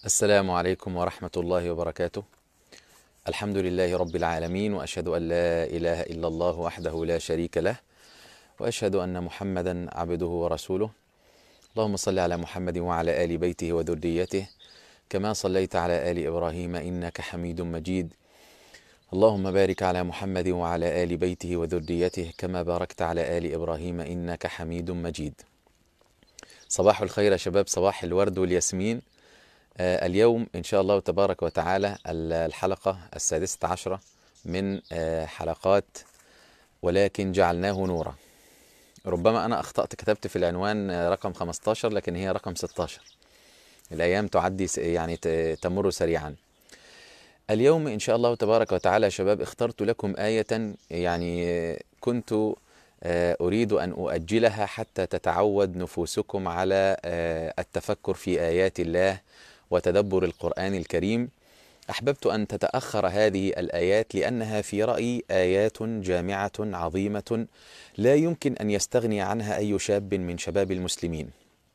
السلام عليكم ورحمة الله وبركاته. الحمد لله رب العالمين، وأشهد أن لا إله إلا الله وحده لا شريك له، وأشهد أن محمدا عبده ورسوله. اللهم صل على محمد وعلى آل بيته وذريته كما صليت على آل إبراهيم إنك حميد مجيد. اللهم بارك على محمد وعلى آل بيته وذريته كما باركت على آل إبراهيم إنك حميد مجيد. صباح الخير يا شباب، صباح الورد والياسمين. اليوم إن شاء الله تبارك وتعالى الحلقة 16 من حلقات ولكن جعلناه نورا. ربما أنا أخطأت، كتبت في العنوان رقم 15 لكن هي رقم 16. الأيام تعدي يعني تمر سريعا. اليوم إن شاء الله تبارك وتعالى يا شباب اخترت لكم آية، يعني كنت أريد أن أؤجلها حتى تتعود نفوسكم على التفكر في آيات الله وتدبر القرآن الكريم. أحببت أن تتأخر هذه الآيات لأنها في رأيي آيات جامعة عظيمة لا يمكن أن يستغني عنها أي شاب من شباب المسلمين.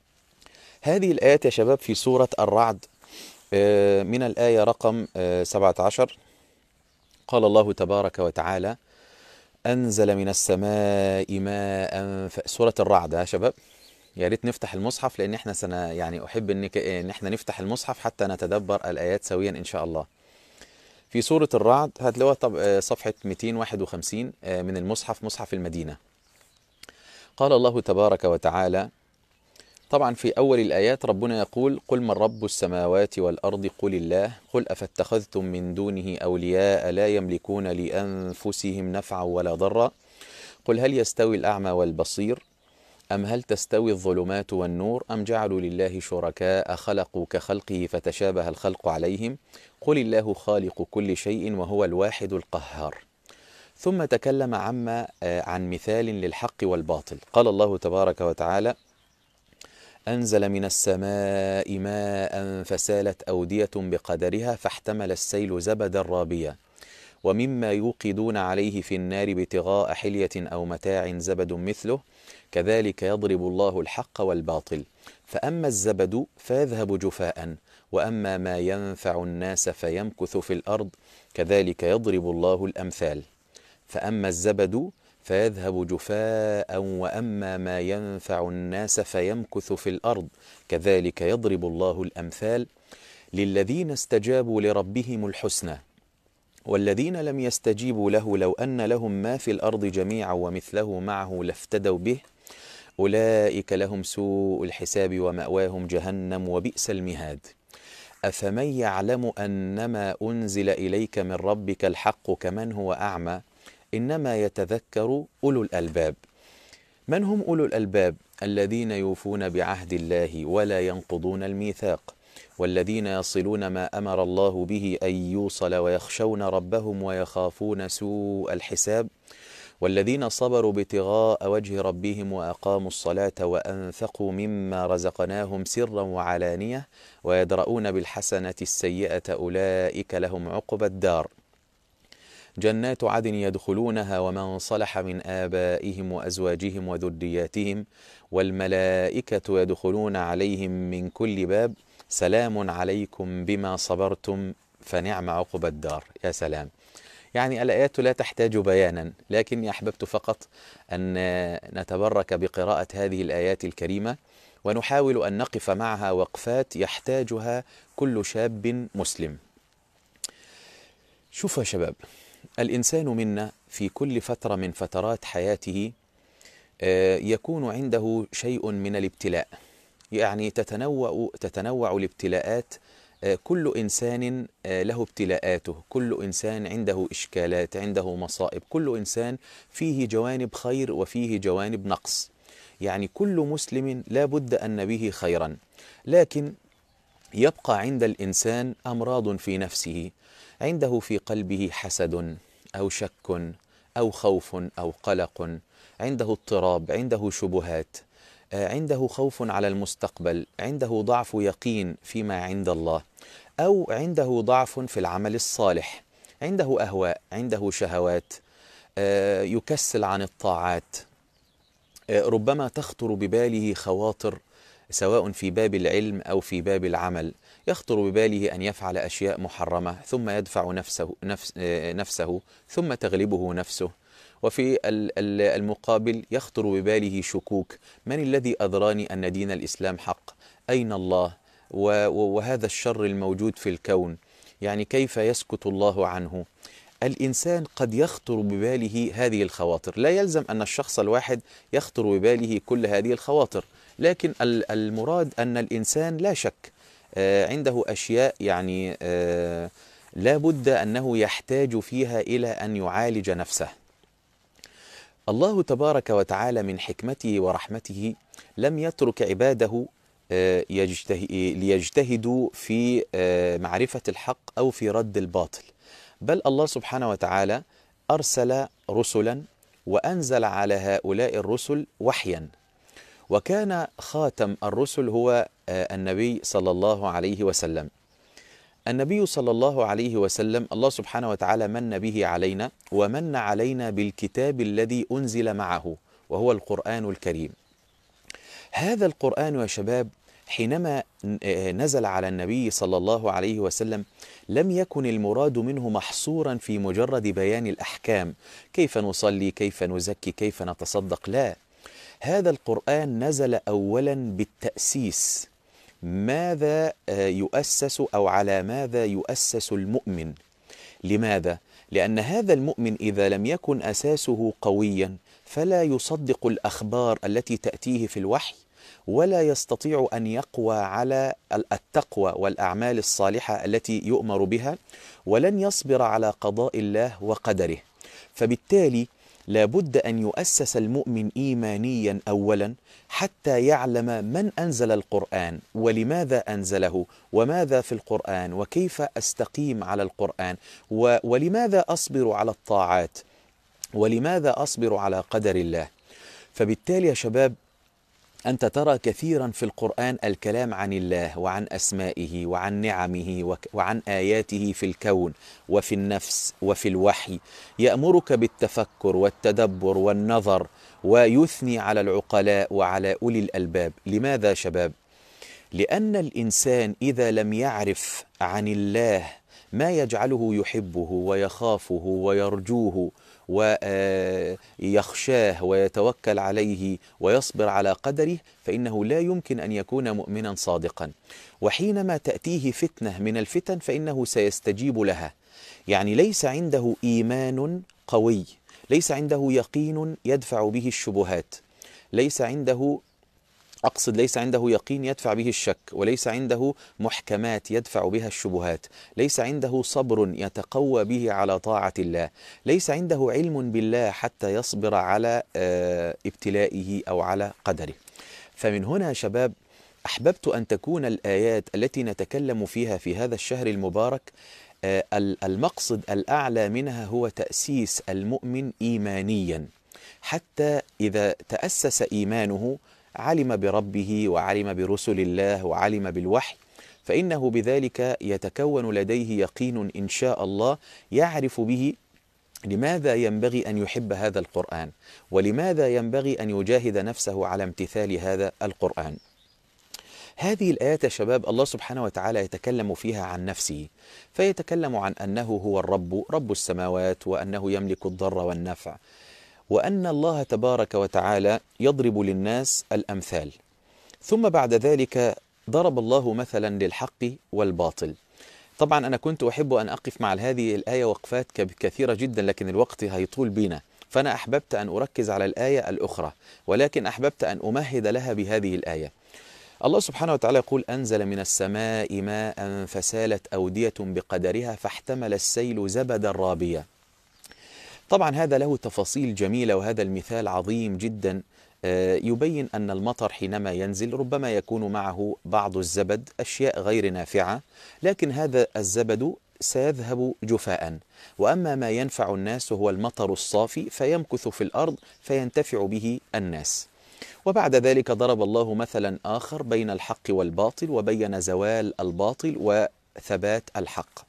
هذه الآيات يا شباب في سورة الرعد، من الآية رقم 17. قال الله تبارك وتعالى: أنزل من السماء ماء. سورة الرعد يا شباب، يا ريت نفتح المصحف لأن احنا يعني أحب إن احنا نفتح المصحف حتى نتدبر الآيات سويا إن شاء الله. في سورة الرعد هتلاقوها صفحة 251 من المصحف، مصحف المدينة. قال الله تبارك وتعالى، طبعا في أول الآيات ربنا يقول: قل من رب السماوات والأرض قل الله، قل أفاتخذتم من دونه أولياء لا يملكون لأنفسهم نفعا ولا ضرا، قل هل يستوي الأعمى والبصير أم هل تستوي الظلمات والنور أم جعلوا لله شركاء خلقوا كخلقه فتشابه الخلق عليهم، قل الله خالق كل شيء وهو الواحد القهار. ثم تكلم عن مثال للحق والباطل. قال الله تبارك وتعالى: أنزل من السماء ماء فسالت أودية بقدرها فاحتمل السيل زبدا رابيا ومما يوقدون عليه في النار ابتغاء حلية أو متاع زبد مثله كذلك يضرب الله الحق والباطل فأما الزبد فيذهب جفاء وأما ما ينفع الناس فيمكث في الأرض كذلك يضرب الله الأمثال. فأما الزبد فيذهب جفاء وأما ما ينفع الناس فيمكث في الأرض كذلك يضرب الله الأمثال للذين استجابوا لربهم الحسنى والذين لم يستجيبوا له لو أن لهم ما في الأرض جميعا ومثله معه لافتدوا به أولئك لهم سوء الحساب ومأواهم جهنم وبئس المهاد. أفمن يعلم أنما أنزل إليك من ربك الحق كمن هو أعمى إنما يتذكر أولو الألباب. من هم أولو الألباب؟ الذين يوفون بعهد الله ولا ينقضون الميثاق والذين يصلون ما أمر الله به أن يوصل ويخشون ربهم ويخافون سوء الحساب والذين صبروا ابتغاء وجه ربهم وأقاموا الصلاة وأنفقوا مما رزقناهم سرا وعلانية ويدرؤون بالحسنة السيئة أولئك لهم عقبى الدار جنات عدن يدخلونها ومن صلح من آبائهم وأزواجهم وذرياتهم والملائكة يدخلون عليهم من كل باب سلام عليكم بما صبرتم فنعم عقبى الدار. يا سلام، يعني الآيات لا تحتاج بيانا، لكني أحببت فقط أن نتبرك بقراءة هذه الآيات الكريمة ونحاول أن نقف معها وقفات يحتاجها كل شاب مسلم. شوفوا يا شباب، الإنسان منا في كل فترة من فترات حياته يكون عنده شيء من الابتلاء، يعني تتنوع الابتلاءات. كل إنسان له ابتلاءاته، كل إنسان عنده إشكالات، عنده مصائب، كل إنسان فيه جوانب خير وفيه جوانب نقص، يعني كل مسلم لا بد أن به خيرا، لكن يبقى عند الإنسان أمراض في نفسه، عنده في قلبه حسد أو شك أو خوف أو قلق، عنده اضطراب، عنده شبهات، عنده خوف على المستقبل، عنده ضعف يقين فيما عند الله، أو عنده ضعف في العمل الصالح، عنده أهواء، عنده شهوات، يكسل عن الطاعات، ربما تخطر بباله خواطر سواء في باب العلم أو في باب العمل، يخطر بباله أن يفعل أشياء محرمة ثم يدفع نفسه ثم تغلبه نفسه. وفي المقابل يخطر بباله شكوك: من الذي أدراني أن دين الإسلام حق؟ أين الله؟ وهذا الشر الموجود في الكون، يعني كيف يسكت الله عنه؟ الإنسان قد يخطر بباله هذه الخواطر، لا يلزم أن الشخص الواحد يخطر بباله كل هذه الخواطر، لكن المراد أن الإنسان لا شك عنده أشياء يعني لا بد أنه يحتاج فيها إلى أن يعالج نفسه. الله تبارك وتعالى من حكمته ورحمته لم يترك عباده ليجتهدوا في معرفة الحق أو في رد الباطل، بل الله سبحانه وتعالى أرسل رسلا وأنزل على هؤلاء الرسل وحيا، وكان خاتم الرسل هو النبي صلى الله عليه وسلم. النبي صلى الله عليه وسلم الله سبحانه وتعالى من به علينا، ومن علينا بالكتاب الذي أنزل معه وهو القرآن الكريم. هذا القرآن يا شباب حينما نزل على النبي صلى الله عليه وسلم لم يكن المراد منه محصورا في مجرد بيان الأحكام، كيف نصلي، كيف نزكي، كيف نتصدق، لا، هذا القرآن نزل أولا بالتأسيس، ماذا يؤسس أو على ماذا يؤسس المؤمن. لماذا؟ لأن هذا المؤمن إذا لم يكن أساسه قويا فلا يصدق الأخبار التي تأتيه في الوحي، ولا يستطيع أن يقوى على التقوى والأعمال الصالحة التي يؤمر بها، ولن يصبر على قضاء الله وقدره. فبالتالي لا بد أن يؤسس المؤمن إيمانيا أولا حتى يعلم من أنزل القرآن ولماذا أنزله وماذا في القرآن وكيف أستقيم على القرآن ولماذا أصبر على الطاعات ولماذا أصبر على قدر الله. فبالتالي يا شباب أنت ترى كثيرا في القرآن الكلام عن الله وعن أسمائه وعن نعمه وعن آياته في الكون وفي النفس وفي الوحي، يأمرك بالتفكر والتدبر والنظر، ويثني على العقلاء وعلى أولي الألباب. لماذا شباب؟ لأن الإنسان إذا لم يعرف عن الله ما يجعله يحبه ويخافه ويرجوه ويخشاه ويتوكل عليه ويصبر على قدره، فإنه لا يمكن أن يكون مؤمنا صادقا. وحينما تأتيه فتنة من الفتن فإنه سيستجيب لها، يعني ليس عنده إيمان قوي، ليس عنده يقين يدفع به الشبهات، ليس عنده يقين يدفع به الشك، وليس عنده محكمات يدفع بها الشبهات، ليس عنده صبر يتقوى به على طاعة الله، ليس عنده علم بالله حتى يصبر على ابتلائه أو على قدره. فمن هنا يا شباب أحببت أن تكون الآيات التي نتكلم فيها في هذا الشهر المبارك المقصد الأعلى منها هو تأسيس المؤمن إيمانيا، حتى إذا تأسس إيمانه علم بربه وعلم برسل الله وعلم بالوحي، فإنه بذلك يتكون لديه يقين إن شاء الله يعرف به لماذا ينبغي أن يحب هذا القرآن، ولماذا ينبغي أن يجاهد نفسه على امتثال هذا القرآن. هذه الآيات يا شباب الله سبحانه وتعالى يتكلم فيها عن نفسه، فيتكلم عن أنه هو الرب، رب السماوات، وأنه يملك الضر والنفع، وأن الله تبارك وتعالى يضرب للناس الأمثال. ثم بعد ذلك ضرب الله مثلا للحق والباطل. طبعا أنا كنت أحب أن أقف مع هذه الآية وقفات كثيرة جدا، لكن الوقت هيطول بينا، فأنا أحببت أن أركز على الآية الأخرى، ولكن أحببت أن أمهد لها بهذه الآية. الله سبحانه وتعالى يقول: أنزل من السماء ماء فسالت أودية بقدرها فاحتمل السيل زبدا رابيا. طبعا هذا له تفاصيل جميلة، وهذا المثال عظيم جدا يبين أن المطر حينما ينزل ربما يكون معه بعض الزبد، أشياء غير نافعة، لكن هذا الزبد سيذهب جفاء، وأما ما ينفع الناس هو المطر الصافي فيمكث في الأرض فينتفع به الناس. وبعد ذلك ضرب الله مثلا آخر بين الحق والباطل، وبين زوال الباطل وثبات الحق.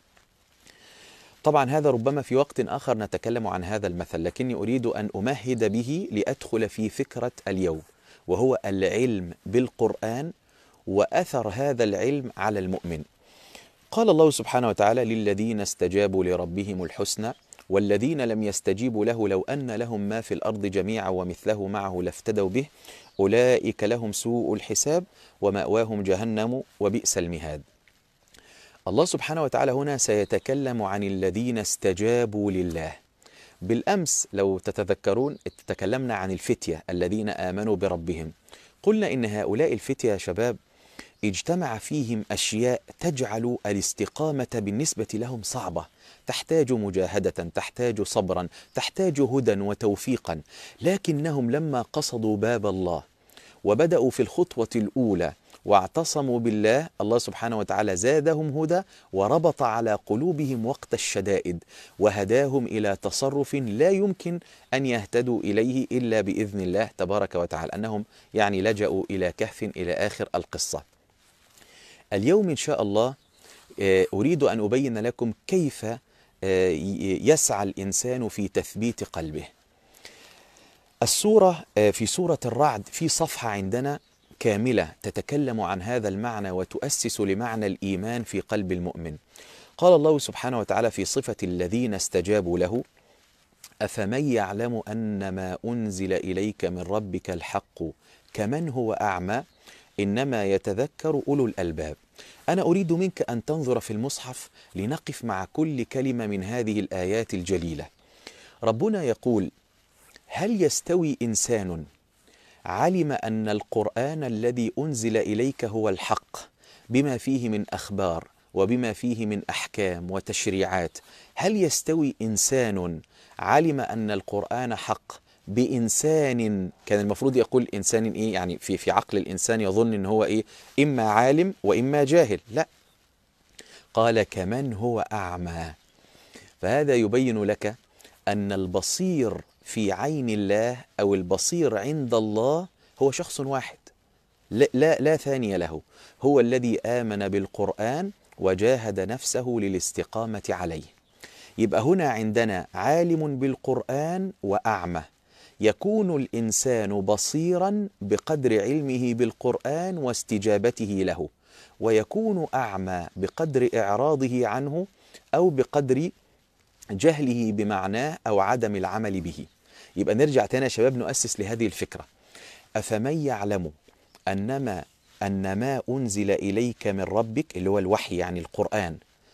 طبعا هذا ربما في وقت آخر نتكلم عن هذا المثل، لكني أريد أن أمهد به لأدخل في فكرة اليوم، وهو العلم بالقرآن وأثر هذا العلم على المؤمن. قال الله سبحانه وتعالى: للذين استجابوا لربهم الحسنى والذين لم يستجيبوا له لو أن لهم ما في الأرض جميعا ومثله معه لافتدوا به أولئك لهم سوء الحساب ومأواهم جهنم وبئس المهاد. الله سبحانه وتعالى هنا سيتكلم عن الذين استجابوا لله. بالأمس لو تتذكرون تكلمنا عن الفتية الذين آمنوا بربهم. قلنا إن هؤلاء الفتية يا شباب اجتمع فيهم أشياء تجعل الاستقامة بالنسبة لهم صعبة، تحتاج مجاهدة، تحتاج صبرا، تحتاج هدى وتوفيقا، لكنهم لما قصدوا باب الله وبدأوا في الخطوة الأولى واعتصموا بالله، الله سبحانه وتعالى زادهم هدى وربط على قلوبهم وقت الشدائد وهداهم إلى تصرف لا يمكن أن يهتدوا إليه إلا بإذن الله تبارك وتعالى، أنهم يعني لجأوا إلى كهف إلى آخر القصة. اليوم إن شاء الله أريد أن أبين لكم كيف يسعى الإنسان في تثبيت قلبه. السورة في سورة الرعد في صفحة عندنا كاملة تتكلم عن هذا المعنى وتؤسس لمعنى الإيمان في قلب المؤمن. قال الله سبحانه وتعالى في صفة الذين استجابوا له: أفمن يعلم أن ما أنزل إليك من ربك الحق كمن هو أعمى إنما يتذكر أولو الألباب. أنا أريد منك أن تنظر في المصحف لنقف مع كل كلمة من هذه الآيات الجليلة. ربنا يقول: هل يستوي إنسان علم أن القرآن الذي أنزل إليك هو الحق بما فيه من أخبار وبما فيه من أحكام وتشريعات، هل يستوي إنسان علم أن القرآن حق بإنسان كان المفروض يقول إنسان إيه؟ يعني في عقل الإنسان يظن إن هو إيه؟ إما عالم وإما جاهل. لا، قال كمن هو أعمى. فهذا يبين لك أن البصير في عين الله أو البصير عند الله هو شخص واحد لا ثاني له، هو الذي آمن بالقرآن وجاهد نفسه للاستقامة عليه. يبقى هنا عندنا عالم بالقرآن وأعمى. يكون الإنسان بصيرا بقدر علمه بالقرآن واستجابته له، ويكون أعمى بقدر إعراضه عنه أو بقدر جهله بمعناه أو عدم العمل به. يبقى نرجع تاني يا شباب نؤسس لهذه الفكرة. أفمن يعلم أن ما أنزل إليك من ربك اللي هو الوحي يعني القرآن،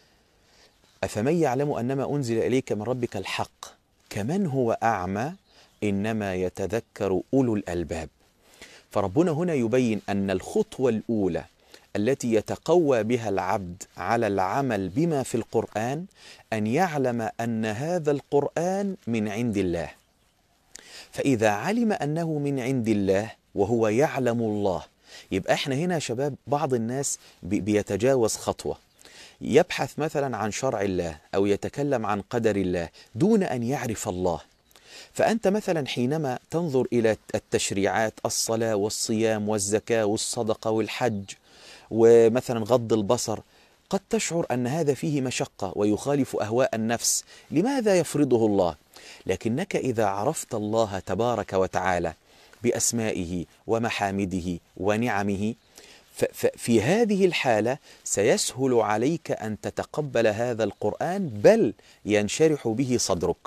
أفمن يعلم أن ما أنزل إليك من ربك الحق كمن هو أعمى إنما يتذكر أولو الألباب. فربنا هنا يبين أن الخطوة الأولى التي يتقوى بها العبد على العمل بما في القرآن أن يعلم أن هذا القرآن من عند الله. فإذا علم أنه من عند الله وهو يعلم الله، يبقى احنا هنا يا شباب بعض الناس بيتجاوز خطوة، يبحث مثلا عن شرع الله أو يتكلم عن قدر الله دون أن يعرف الله. فأنت مثلا حينما تنظر إلى التشريعات، الصلاة والصيام والزكاة والصدقة والحج ومثلا غض البصر، قد تشعر أن هذا فيه مشقة ويخالف أهواء النفس، لماذا يفرضه الله؟ لكنك إذا عرفت الله تبارك وتعالى بأسمائه ومحامده ونعمه، في هذه الحالة سيسهل عليك أن تتقبل هذا القرآن، بل ينشرح به صدرك.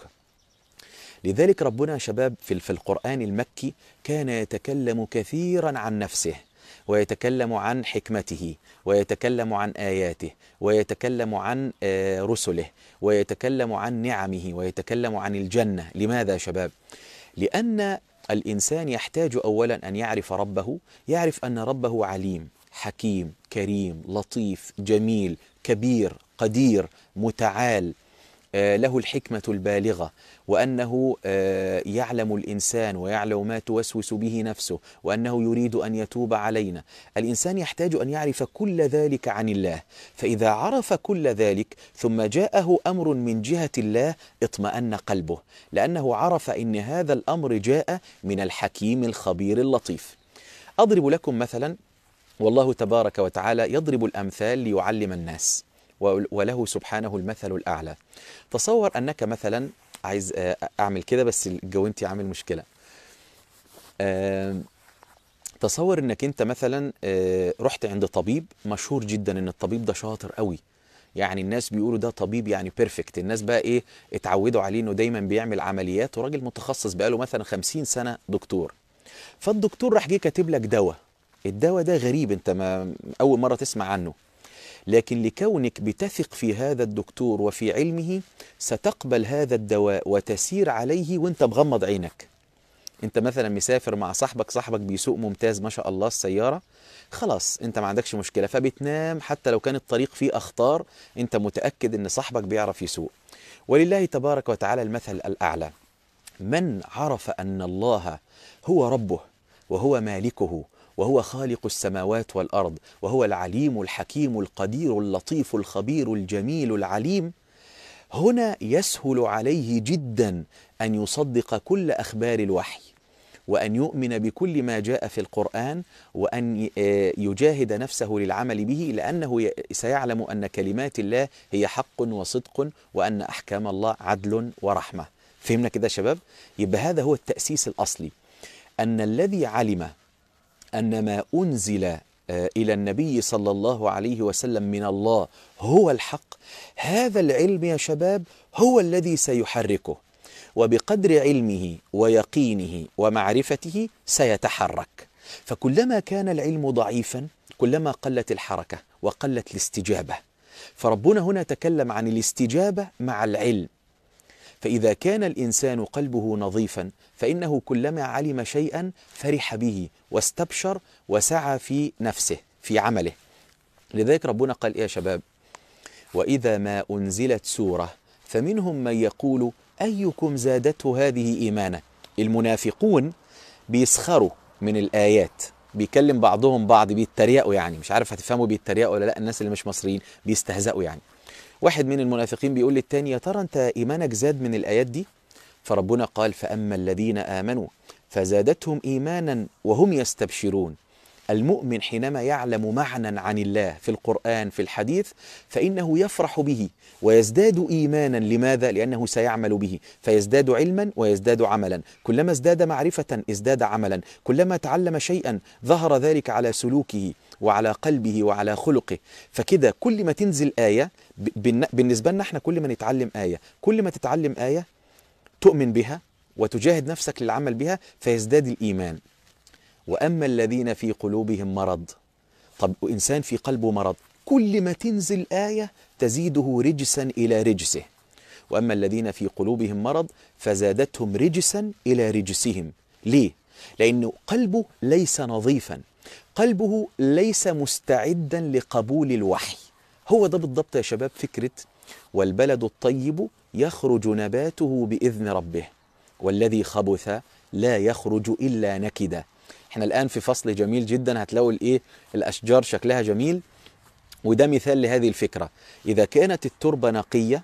لذلك ربنا شباب في القرآن المكي كان يتكلم كثيرا عن نفسه، ويتكلم عن حكمته، ويتكلم عن آياته، ويتكلم عن رسله، ويتكلم عن نعمه، ويتكلم عن الجنة. لماذا يا شباب؟ لأن الإنسان يحتاج أولا أن يعرف ربه، يعرف أن ربه عليم حكيم كريم لطيف جميل كبير قدير متعال، له الحكمة البالغة، وأنه يعلم الإنسان ويعلم ما توسوس به نفسه، وأنه يريد أن يتوب علينا. الإنسان يحتاج أن يعرف كل ذلك عن الله، فإذا عرف كل ذلك ثم جاءه أمر من جهة الله اطمأن قلبه، لأنه عرف أن هذا الأمر جاء من الحكيم الخبير اللطيف. أضرب لكم مثلا، والله تبارك وتعالى يضرب الأمثال ليعلم الناس، وله سبحانه المثل الأعلى. تصور أنك مثلا عايز أعمل كده بس الجوانتي عامل مشكلة. تصور انك انت مثلا رحت عند طبيب مشهور جدا، ان الطبيب ده شاطر قوي، يعني الناس بيقولوا ده طبيب يعني بيرفكت، الناس بقى ايه اتعودوا عليه انه دايما بيعمل عمليات، وراجل متخصص بقاله مثلا 50 سنة دكتور. فالدكتور راح جه كاتب لك دواء، الدواء ده غريب، انت ما اول مرة تسمع عنه، لكن لكونك بتثق في هذا الدكتور وفي علمه ستقبل هذا الدواء وتسير عليه وانت مغمض عينك. انت مثلا مسافر مع صاحبك بيسوق ممتاز ما شاء الله السيارة، خلاص انت ما عندكش مشكلة، فبتنام حتى لو كان الطريق فيه اخطار، انت متأكد ان صاحبك بيعرف يسوق. ولله تبارك وتعالى المثل الأعلى. من عرف أن الله هو ربه وهو مالكه وهو خالق السماوات والأرض وهو العليم الحكيم القدير اللطيف الخبير الجميل العليم، هنا يسهل عليه جدا أن يصدق كل أخبار الوحي، وأن يؤمن بكل ما جاء في القرآن، وأن يجاهد نفسه للعمل به، لأنه سيعلم أن كلمات الله هي حق وصدق، وأن أحكام الله عدل ورحمة. فهمنا كده يا شباب؟ يبقى هذا هو التأسيس الأصلي، أن الذي علم أن ما أنزل إلى النبي صلى الله عليه وسلم من الله هو الحق، هذا العلم يا شباب هو الذي سيحركه، وبقدر علمه ويقينه ومعرفته سيتحرك. فكلما كان العلم ضعيفا كلما قلت الحركة وقلت الاستجابة. فربنا هنا تكلم عن الاستجابة مع العلم. فإذا كان الإنسان قلبه نظيفا فإنه كلما علم شيئا فرح به واستبشر وسعى في نفسه في عمله. لذلك ربنا قال إيه يا شباب؟ وإذا ما أنزلت سورة فمنهم من يقول أيكم زادته هذه إيمانا. المنافقون بيسخروا من الآيات، بيكلم بعضهم بعض، بيتريقوا، يعني مش عارف هتفهموا بيتريقوا ولا لا، الناس اللي مش مصريين بيستهزئوا يعني. واحد من المنافقين بيقول للتاني يا ترى انت ايمانك زاد من الايات دي؟ فربنا قال فاما الذين امنوا فزادتهم ايمانا وهم يستبشرون. المؤمن حينما يعلم معنى عن الله في القرآن في الحديث فإنه يفرح به ويزداد إيمانا. لماذا؟ لأنه سيعمل به فيزداد علما ويزداد عملا، كلما ازداد معرفة ازداد عملا، كلما تعلم شيئا ظهر ذلك على سلوكه وعلى قلبه وعلى خلقه. فكده كل ما تنزل آية بالنسبة لنا احنا، كل ما نتعلم آية، كل ما تتعلم آية تؤمن بها وتجاهد نفسك للعمل بها فيزداد الإيمان. وأما الذين في قلوبهم مرض، طب إنسان في قلبه مرض كل ما تنزل آية تزيده رجسا إلى رجسه. وأما الذين في قلوبهم مرض فزادتهم رجسا إلى رجسهم. ليه؟ لأنه قلبه ليس نظيفا، قلبه ليس مستعدا لقبول الوحي. هو ده بالضبط يا شباب فكرة والبلد الطيب يخرج نباته بإذن ربه والذي خبث لا يخرج إلا نكدا. احنا الآن في فصل جميل جدا، هتلاقوا الأشجار شكلها جميل، وده مثال لهذه الفكرة. إذا كانت التربة نقية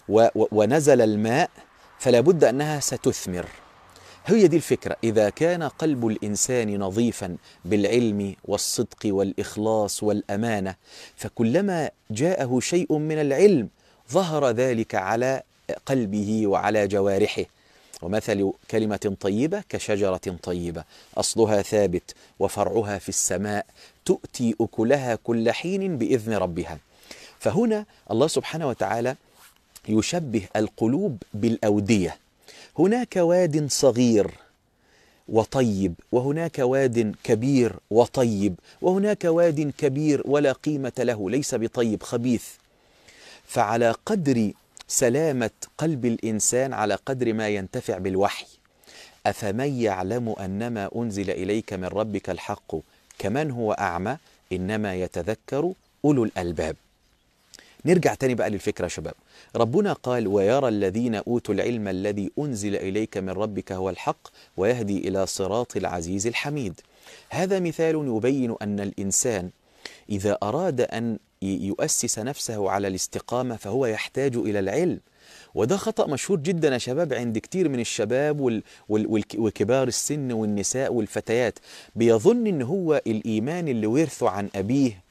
ونزل الماء فلا بد أنها ستثمر. هي دي الفكرة، إذا كان قلب الإنسان نظيفا بالعلم والصدق والإخلاص والأمانة فكلما جاءه شيء من العلم ظهر ذلك على قلبه وعلى جوارحه. ومثل كلمة طيبة كشجرة طيبة أصلها ثابت وفرعها في السماء تؤتي أكلها كل حين بإذن ربها. فهنا الله سبحانه وتعالى يشبه القلوب بالأودية، هناك واد صغير وطيب، وهناك واد كبير وطيب، وهناك واد كبير ولا قيمة له ليس بطيب خبيث. فعلى قدر سلامة قلب الإنسان على قدر ما ينتفع بالوحي. أفمن يعلم أنما أنزل إليك من ربك الحق كمن هو أعمى إنما يتذكر أولو الألباب. نرجع تاني بقى للفكرة يا شباب. ربنا قال ويرى الذين أوتوا العلم الذي أنزل إليك من ربك هو الحق ويهدي إلى صراط العزيز الحميد. هذا مثال يبين أن الإنسان إذا أراد أن يؤسس نفسه على الاستقامة فهو يحتاج إلى العلم. وده خطأ مشهور جدا يا شباب عند كتير من الشباب وكبار السن والنساء والفتيات، بيظن إن هو الإيمان اللي ورثه عن أبيه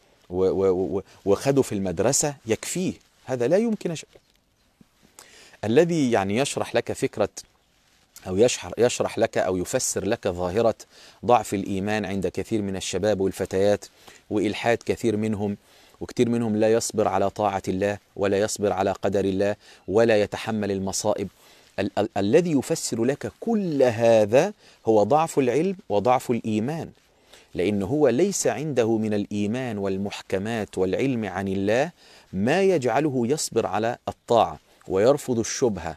وخده في المدرسة يكفيه. هذا لا يمكن الذي يعني يشرح لك فكرة أو يشرح لك أو يفسر لك ظاهرة ضعف الإيمان عند كثير من الشباب والفتيات وإلحاد كثير منهم، وكثير منهم لا يصبر على طاعة الله ولا يصبر على قدر الله ولا يتحمل المصائب. الذي يفسر لك كل هذا هو ضعف العلم وضعف الإيمان، لأنه هو ليس عنده من الإيمان والمحكمات والعلم عن الله ما يجعله يصبر على الطاعة ويرفض الشبهة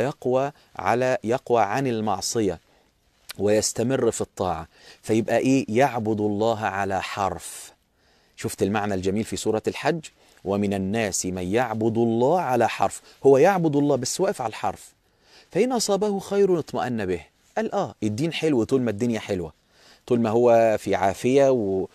يقوى عن المعصية ويستمر في الطاعة. فيبقى إيه؟ يعبد الله على حرف. شفت المعنى الجميل في سورة الحج؟ ومن الناس من يعبد الله على حرف. هو يعبد الله بس واقف على الحرف، فإن أصابه خير اطمأن به. قال الدين حلو طول ما الدنيا حلوة، طول ما هو في عافية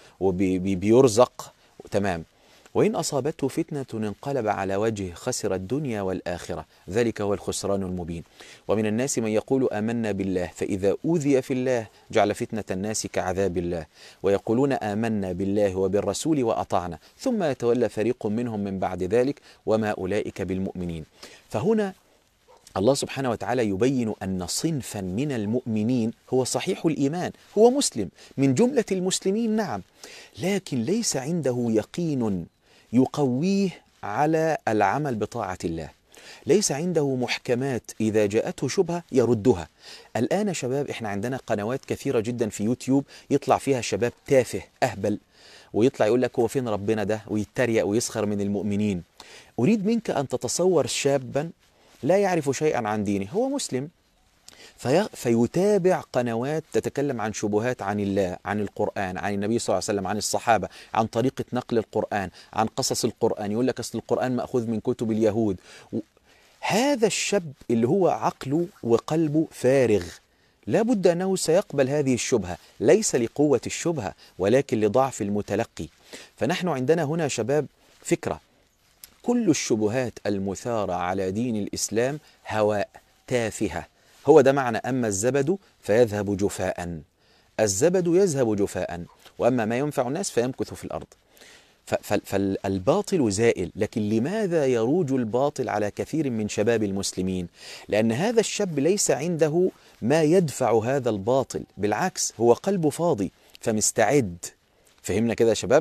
وبيرزق تمام. وإن أصابته فتنة انقلب على وجهه خسر الدنيا والآخرة، ذلك هو الخسران المبين. ومن الناس من يقول آمنا بالله فإذا أوذي في الله جعل فتنة الناس كعذاب الله، ويقولون آمنا بالله وبالرسول وأطعنا ثم يتولى فريق منهم من بعد ذلك وما أولئك بالمؤمنين. فهنا الله سبحانه وتعالى يبين أن صنفا من المؤمنين هو صحيح الإيمان، هو مسلم من جملة المسلمين نعم، لكن ليس عنده يقين يقويه على العمل بطاعة الله، ليس عنده محكمات إذا جاءته شبهة يردها. الآن شباب إحنا عندنا قنوات كثيرة جدا في يوتيوب يطلع فيها شباب تافه أهبل، ويطلع يقول لك هو فين ربنا ده، ويتريق ويسخر من المؤمنين. أريد منك أن تتصور شابا لا يعرف شيئا عن دينه، هو مسلم فيتابع قنوات تتكلم عن شبهات عن الله، عن القرآن، عن النبي صلى الله عليه وسلم، عن الصحابة، عن طريقة نقل القرآن، عن قصص القرآن. يقول لك أصل القرآن مأخوذ من كتب اليهود. هذا الشاب اللي هو عقله وقلبه فارغ لابد أنه سيقبل هذه الشبهة، ليس لقوة الشبهة ولكن لضعف المتلقي. فنحن عندنا هنا شباب فكرة، كل الشبهات المثارة على دين الإسلام هواء تافهة، هو ده معنى أما الزبد فيذهب جفاء. الزبد يذهب جفاء، وأما ما ينفع الناس فيمكث في الأرض. فالباطل زائل. لكن لماذا يروج الباطل على كثير من شباب المسلمين؟ لأن هذا الشاب ليس عنده ما يدفع هذا الباطل، بالعكس هو قلبه فاضي فمستعد. فهمنا كده يا شباب؟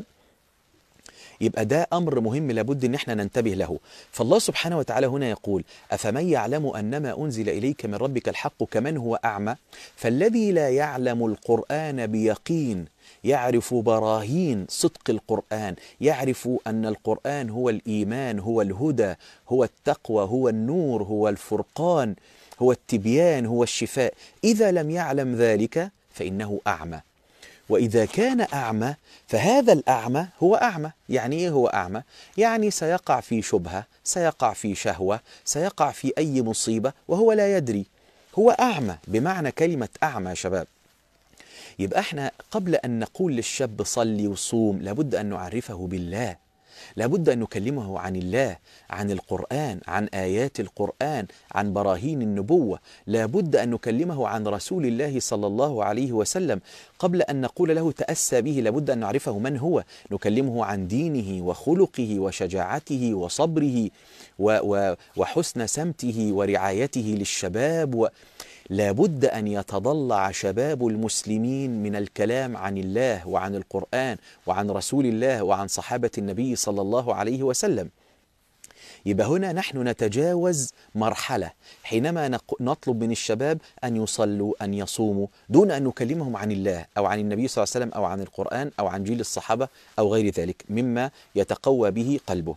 يبقى ده أمر مهم لابد أن احنا ننتبه له. فالله سبحانه وتعالى هنا يقول أفمن يعلم أنما أنزل إليك من ربك الحق كمن هو أعمى. فالذي لا يعلم القرآن بيقين يعرف براهين صدق القرآن، يعرف أن القرآن هو الإيمان، هو الهدى، هو التقوى، هو النور، هو الفرقان، هو التبيان، هو الشفاء. إذا لم يعلم ذلك فإنه أعمى. وإذا كان أعمى فهذا الأعمى هو أعمى. يعني إيه هو أعمى؟ يعني سيقع في شبهة، سيقع في شهوة، سيقع في أي مصيبة وهو لا يدري. هو أعمى بمعنى كلمة أعمى يا شباب. يبقى احنا قبل أن نقول للشاب صلي وصوم لابد أن نعرفه بالله، لابد أن نكلمه عن الله، عن القرآن، عن آيات القرآن، عن براهين النبوة. لابد أن نكلمه عن رسول الله صلى الله عليه وسلم. قبل أن نقول له تأسى به لابد أن نعرفه من هو، نكلمه عن دينه وخلقه وشجاعته وصبره وحسن سمته ورعايته للشباب. لابد أن يتضلع شباب المسلمين من الكلام عن الله وعن القرآن وعن رسول الله وعن صحابة النبي صلى الله عليه وسلم. يبقى هنا نحن نتجاوز مرحلة حينما نطلب من الشباب أن يصلوا أن يصوموا دون أن نكلمهم عن الله أو عن النبي صلى الله عليه وسلم أو عن القرآن أو عن جيل الصحابة أو غير ذلك مما يتقوى به قلبه.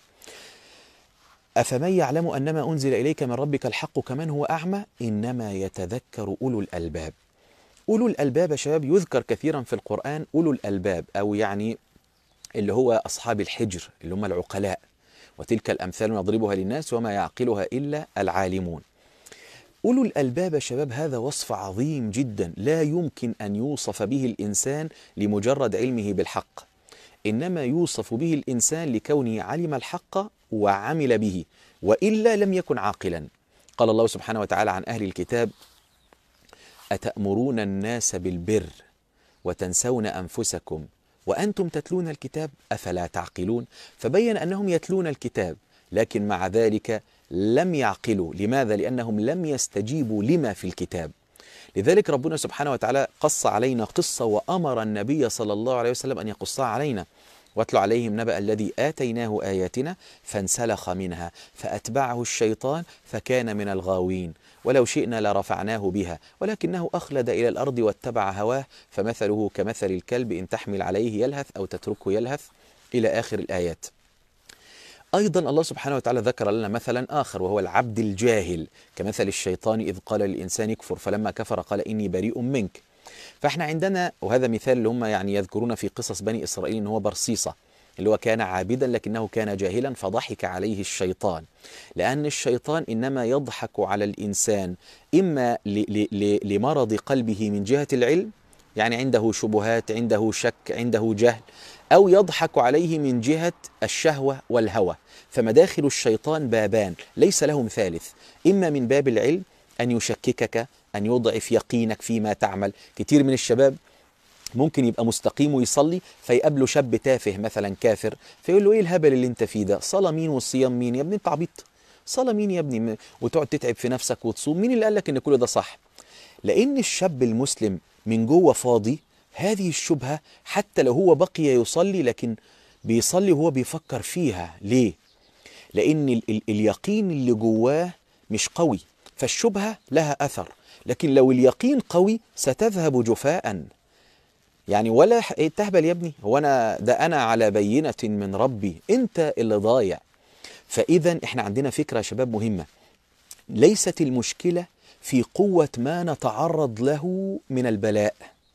أفمن يعلم أنما أنزل إليك من ربك الحق كمن هو أعمى إنما يتذكر أولو الألباب. أولو الألباب يا شباب يذكر كثيرا في القرآن أولو الألباب، أو يعني اللي هو أصحاب الحجر اللي هم العقلاء، وتلك الأمثال نضربها للناس وما يعقلها إلا العالمون. أولو الألباب يا شباب هذا وصف عظيم جدا لا يمكن أن يوصف به الإنسان لمجرد علمه بالحق، إنما يوصف به الإنسان لكونه علم الحق وعمل به، وإلا لم يكن عاقلا. قال الله سبحانه وتعالى عن أهل الكتاب أتأمرون الناس بالبر وتنسون أنفسكم وأنتم تتلون الكتاب أفلا تعقلون. فبين أنهم يتلون الكتاب لكن مع ذلك لم يعقلوا. لماذا؟ لأنهم لم يستجيبوا لما في الكتاب. لذلك ربنا سبحانه وتعالى قص علينا قصة وأمر النبي صلى الله عليه وسلم أن يقصها علينا. واتل عليهم نبأ الذي آتيناه آياتنا فانسلخ منها فأتبعه الشيطان فكان من الغاوين ولو شئنا لرفعناه بها ولكنه أخلد إلى الأرض واتبع هواه فمثله كمثل الكلب إن تحمل عليه يلهث أو تتركه يلهث إلى آخر الآيات. أيضا الله سبحانه وتعالى ذكر لنا مثلا آخر وهو العبد الجاهل كمثل الشيطان إذ قال للإنسان اكفر فلما كفر قال إني بريء منك. فإحنا عندنا وهذا مثال اللي هم يعني يذكرون في قصص بني إسرائيل إن هو برصيصة اللي هو كان عابدا لكنه كان جاهلا فضحك عليه الشيطان، لأن الشيطان إنما يضحك على الإنسان إما لمرض قلبه من جهة العلم، يعني عنده شبهات، عنده شك، عنده جهل، أو يضحك عليه من جهة الشهوة والهوى. فمداخل الشيطان بابان ليس لهم ثالث، إما من باب العلم أن يشككك، أن يضعف يقينك فيما تعمل. كتير من الشباب ممكن يبقى مستقيم ويصلي فيقابله شاب تافه مثلا كافر فيقول له ايه الهبل اللي انت فيه ده؟ صلاة مين والصيام مين يا ابني؟ انت عبيط. صلاة مين يا ابني وتقعد تتعب في نفسك وتصوم؟ مين اللي قال لك ان كل ده صح؟ لان الشاب المسلم من جوه فاضي. هذه الشبهة حتى لو هو بقي يصلي لكن بيصلي وهو بيفكر فيها. ليه؟ لان اليقين اللي جواه مش قوي، فالشبهة لها اثر. لكن لو اليقين قوي ستذهب جفاء. يعني ولا تهبل يا ابني، هو انا على بينة من ربي، انت اللي ضايع. فاذا احنا عندنا فكرة يا شباب مهمة، ليست المشكلة في قوة ما نتعرض له من البلاء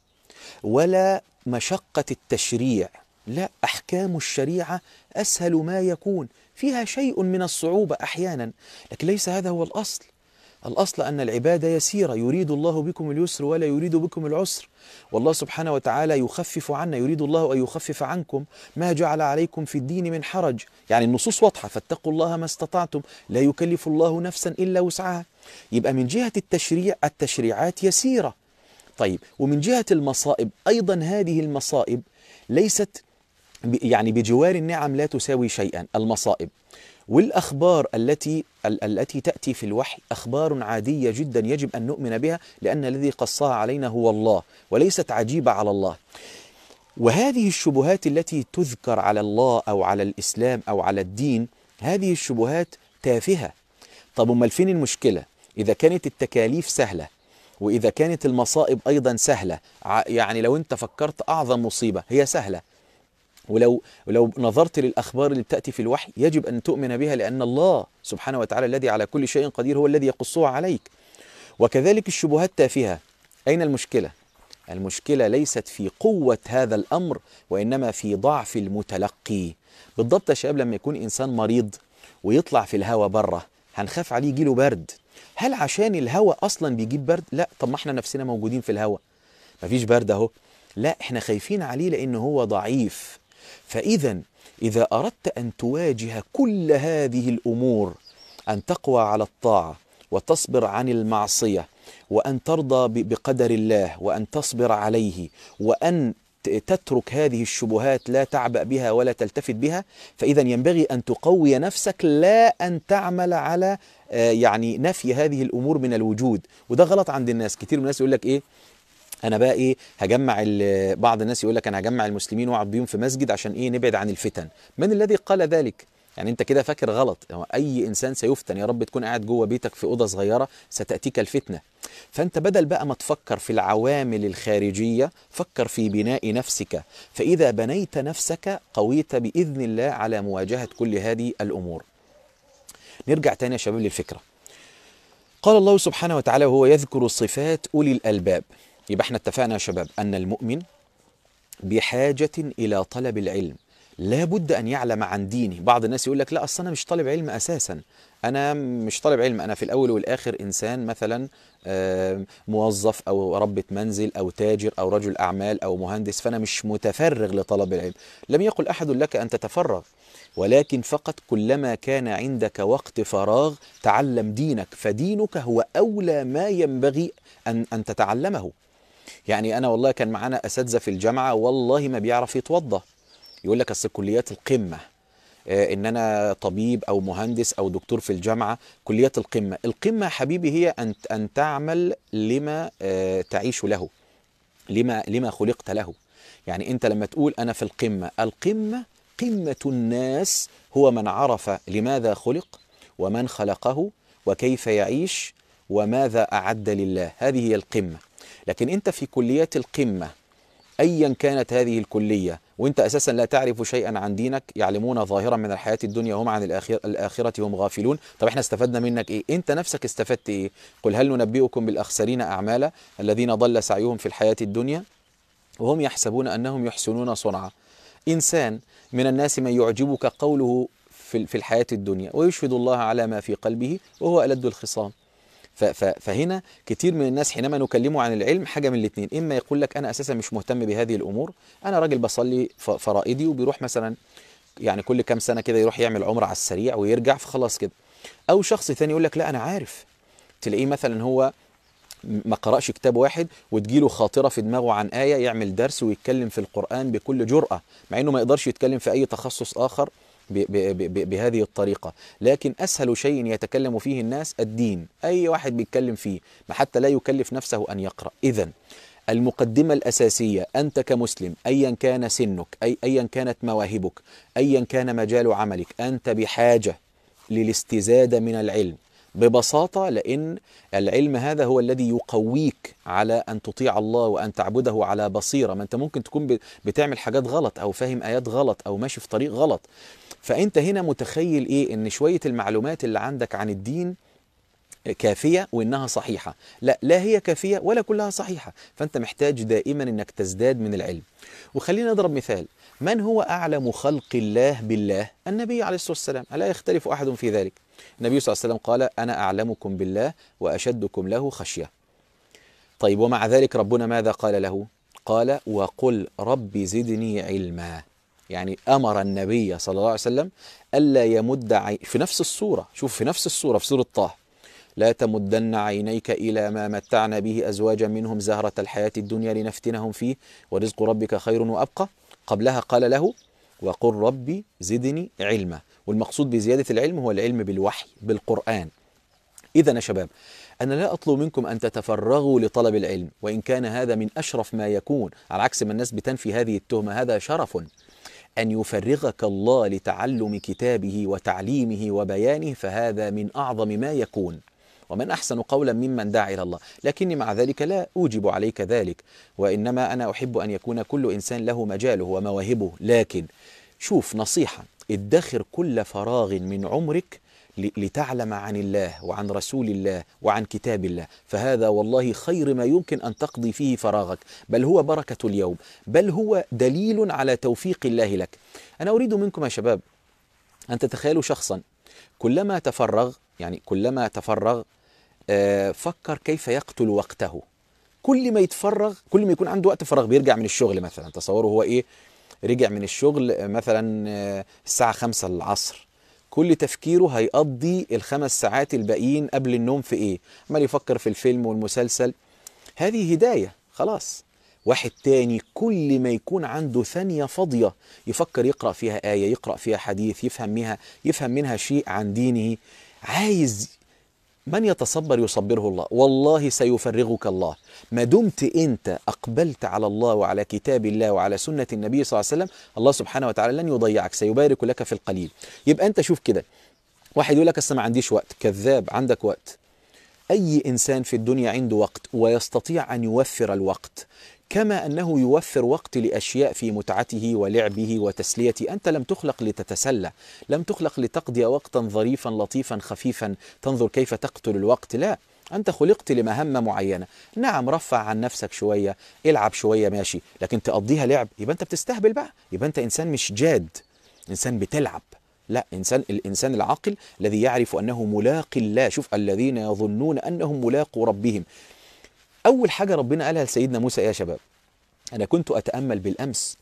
ولا مشقة التشريع، لا، احكام الشريعة اسهل ما يكون، فيها شيء من الصعوبة احيانا، لكن ليس هذا هو الاصل. الأصل أن العبادة يسيرة، يريد الله بكم اليسر ولا يريد بكم العسر، والله سبحانه وتعالى يخفف عنا، يريد الله أن يخفف عنكم، ما جعل عليكم في الدين من حرج. يعني النصوص واضحة، فاتقوا الله ما استطعتم، لا يكلف الله نفسا إلا وسعها. يبقى من جهة التشريع التشريعات يسيرة. طيب، ومن جهة المصائب أيضا هذه المصائب ليست يعني بجوار النعم لا تساوي شيئا. المصائب والأخبار التي تأتي في الوحي أخبار عادية جدا يجب أن نؤمن بها، لأن الذي قصها علينا هو الله وليست عجيبة على الله. وهذه الشبهات التي تذكر على الله أو على الإسلام أو على الدين، هذه الشبهات تافهة. طب أمال فين المشكلة؟ إذا كانت التكاليف سهلة وإذا كانت المصائب أيضا سهلة، يعني لو أنت فكرت أعظم مصيبة هي سهلة، ولو نظرت للأخبار اللي بتأتي في الوحي يجب أن تؤمن بها، لأن الله سبحانه وتعالى الذي على كل شيء قدير هو الذي يقصها عليك. وكذلك الشبهات تافهة. أين المشكلة؟ المشكلة ليست في قوة هذا الأمر وإنما في ضعف المتلقي. بالضبط يا شباب، لما يكون إنسان مريض ويطلع في الهواء بره هنخاف عليه يجيله برد. هل عشان الهواء أصلا بيجيب برد؟ لا. طب ما احنا نفسنا موجودين في الهواء مفيش برد اهو. لا، احنا خايفين عليه لأنه هو ضعيف. إذا أردت أن تواجه كل هذه الأمور، أن تقوى على الطاعة وتصبر عن المعصية وأن ترضى بقدر الله وأن تصبر عليه وأن تترك هذه الشبهات لا تعبأ بها ولا تلتفت بها، فإذا ينبغي أن تقوي نفسك لا أن تعمل على يعني نفي هذه الأمور من الوجود. وده غلط عند الناس. كتير من الناس يقول لك إيه، انا بقى ايه هجمع بعض الناس يقول لك انا هجمع المسلمين واقعد بيهم في مسجد عشان ايه نبعد عن الفتن. من الذي قال ذلك؟ يعني انت كده فاكر غلط. اي انسان سيفتن، يا رب تكون قاعد جوه بيتك في اوضه صغيره ستاتيك الفتنه. فانت بدل بقى ما تفكر في العوامل الخارجيه فكر في بناء نفسك، فاذا بنيت نفسك قويت باذن الله على مواجهه كل هذه الامور. نرجع تاني يا شباب للفكره. قال الله سبحانه وتعالى وهو يذكر صفات اولي الالباب. يبقى احنا اتفقنا يا شباب أن المؤمن بحاجة إلى طلب العلم، لا بد أن يعلم عن دينه. بعض الناس يقول لك لا أصلا أنا مش طالب علم أساسا، أنا مش طالب علم، أنا في الأول والآخر إنسان مثلا موظف أو ربة منزل أو تاجر أو رجل أعمال أو مهندس، فأنا مش متفرغ لطلب العلم. لم يقل أحد لك أن تتفرغ، ولكن فقط كلما كان عندك وقت فراغ تعلم دينك، فدينك هو أولى ما ينبغي أن تتعلمه. يعني أنا والله كان معانا أساتذة في الجامعة والله ما بيعرف يتوضى، يقول لك أصل كليات القمة ان انا طبيب او مهندس او دكتور في الجامعه، كليات القمه. القمه يا حبيبي هي ان تعمل لما تعيش له، لما خلقت له. يعني انت لما تقول انا في القمه، القمه قمه الناس هو من عرف لماذا خلق ومن خلقه وكيف يعيش وماذا اعد لله، هذه هي القمه. لكن انت في كليات القمه أيا كانت هذه الكلية وأنت أساسا لا تعرف شيئا عن دينك، يعلمون ظاهرا من الحياة الدنيا وهم عن الآخرة هم غافلون. طب احنا استفدنا منك إيه؟ أنت نفسك استفدت إيه؟ قل هل ننبئكم بالأخسرين أعمالا الذين ضل سعيهم في الحياة الدنيا وهم يحسبون أنهم يحسنون صنعا. إنسان من الناس من يعجبك قوله في الحياة الدنيا ويشهد الله على ما في قلبه وهو ألد الخصام. فهنا كتير من الناس حينما نكلمه عن العلم حاجة من الاثنين، إما يقول لك أنا أساسا مش مهتم بهذه الأمور، أنا راجل بصلي فرائدي وبيروح مثلا يعني كل كام سنة كده يروح يعمل عمرة على السريع ويرجع فخلاص كده. أو شخص ثاني يقول لك لا أنا عارف، تلاقيه مثلا هو ما قرأش كتاب واحد وتجيله خاطرة في دماغه عن آية يعمل درس ويتكلم في القرآن بكل جرأة، مع إنه ما يقدرش يتكلم في أي تخصص آخر بهذه الطريقة. لكن أسهل شيء يتكلم فيه الناس الدين، أي واحد بيتكلم فيه، ما حتى لا يكلف نفسه أن يقرأ. إذن المقدمة الأساسية، أنت كمسلم أيا كان سنك، أيا كانت مواهبك، أيا كان مجال عملك، أنت بحاجة للاستزادة من العلم ببساطة، لأن العلم هذا هو الذي يقويك على أن تطيع الله وأن تعبده على بصيرة. ما أنت ممكن تكون بتعمل حاجات غلط أو فاهم آيات غلط أو ماشي في طريق غلط. فأنت هنا متخيل إيه؟ إن شوية المعلومات اللي عندك عن الدين كافية وإنها صحيحة. لا، لا هي كافية ولا كلها صحيحة. فأنت محتاج دائما إنك تزداد من العلم. وخلينا نضرب مثال، من هو أعلم خلق الله بالله؟ النبي عليه الصلاة والسلام، ألا يختلف أحد في ذلك. النبي صلى الله عليه وسلم قال أنا أعلمكم بالله وأشدكم له خشية. طيب ومع ذلك ربنا ماذا قال له؟ قال وقل رب زدني علما. يعني أمر النبي صلى الله عليه وسلم ألا يمد في نفس السورة، شوف في نفس السورة في سورة طه، لا تمدن عينيك إلى ما متعنا به أزواجا منهم زهرة الحياة الدنيا لنفتنهم فيه ورزق ربك خير وأبقى. قبلها قال له وقل ربي زدني علما. والمقصود بزيادة العلم هو العلم بالوحي بالقرآن. إذا يا شباب أنا لا أطلب منكم أن تتفرغوا لطلب العلم، وإن كان هذا من أشرف ما يكون، على عكس ما الناس بتنفي هذه التهمة، هذا شرف أن يفرغك الله لتعلم كتابه وتعليمه وبيانه، فهذا من أعظم ما يكون، ومن أحسن قولا ممن دعا إلى الله. لكني مع ذلك لا أوجب عليك ذلك، وإنما أنا أحب أن يكون كل إنسان له مجاله ومواهبه. لكن شوف نصيحة، ادخر كل فراغ من عمرك لتعلم عن الله وعن رسول الله وعن كتاب الله، فهذا والله خير ما يمكن أن تقضي فيه فراغك، بل هو بركة اليوم، بل هو دليل على توفيق الله لك. أنا أريد منكم يا شباب أن تتخيلوا شخصا كلما تفرغ، يعني كلما تفرغ فكر كيف يقتل وقته. كل ما يتفرغ، كل ما يكون عنده وقت فراغ، بيرجع من الشغل مثلا، تصوروا هو إيه، رجع من الشغل مثلا الساعة 5 العصر، كل تفكيره هيقضي الخمس ساعات الباقيين قبل النوم في ايه؟ عمال يفكر في الفيلم والمسلسل. هذه هداية خلاص. واحد تاني كل ما يكون عنده ثانية فاضية يفكر يقرأ فيها آية، يقرأ فيها حديث، يفهم منها شيء عن دينه. عايز من يتصبر يصبره الله، والله سيفرغك الله ما دمت انت اقبلت على الله وعلى كتاب الله وعلى سنة النبي صلى الله عليه وسلم. الله سبحانه وتعالى لن يضيعك، سيبارك لك في القليل. يبقى انت شوف كده، واحد يقول لك اصل ما عنديش وقت، كذاب، عندك وقت. اي انسان في الدنيا عنده وقت ويستطيع ان يوفر الوقت، كما أنه يوفر وقت لأشياء في متعته ولعبه وتسليته. أنت لم تخلق لتتسلى، لم تخلق لتقضي وقتا ظريفا لطيفا خفيفا تنظر كيف تقتل الوقت، لا، أنت خلقت لمهمة معينة. نعم رفع عن نفسك شوية، العب شوية ماشي، لكن تقضيها لعب يبقى أنت بتستهبل بقى، يبقى أنت إنسان مش جاد، إنسان بتلعب. لا، الإنسان العاقل الذي يعرف أنه ملاق الله. شوف الذين يظنون أنهم ملاقوا ربهم. أول حاجة ربنا قالها لسيدنا موسى يا شباب، أنا كنت أتأمل بالأمس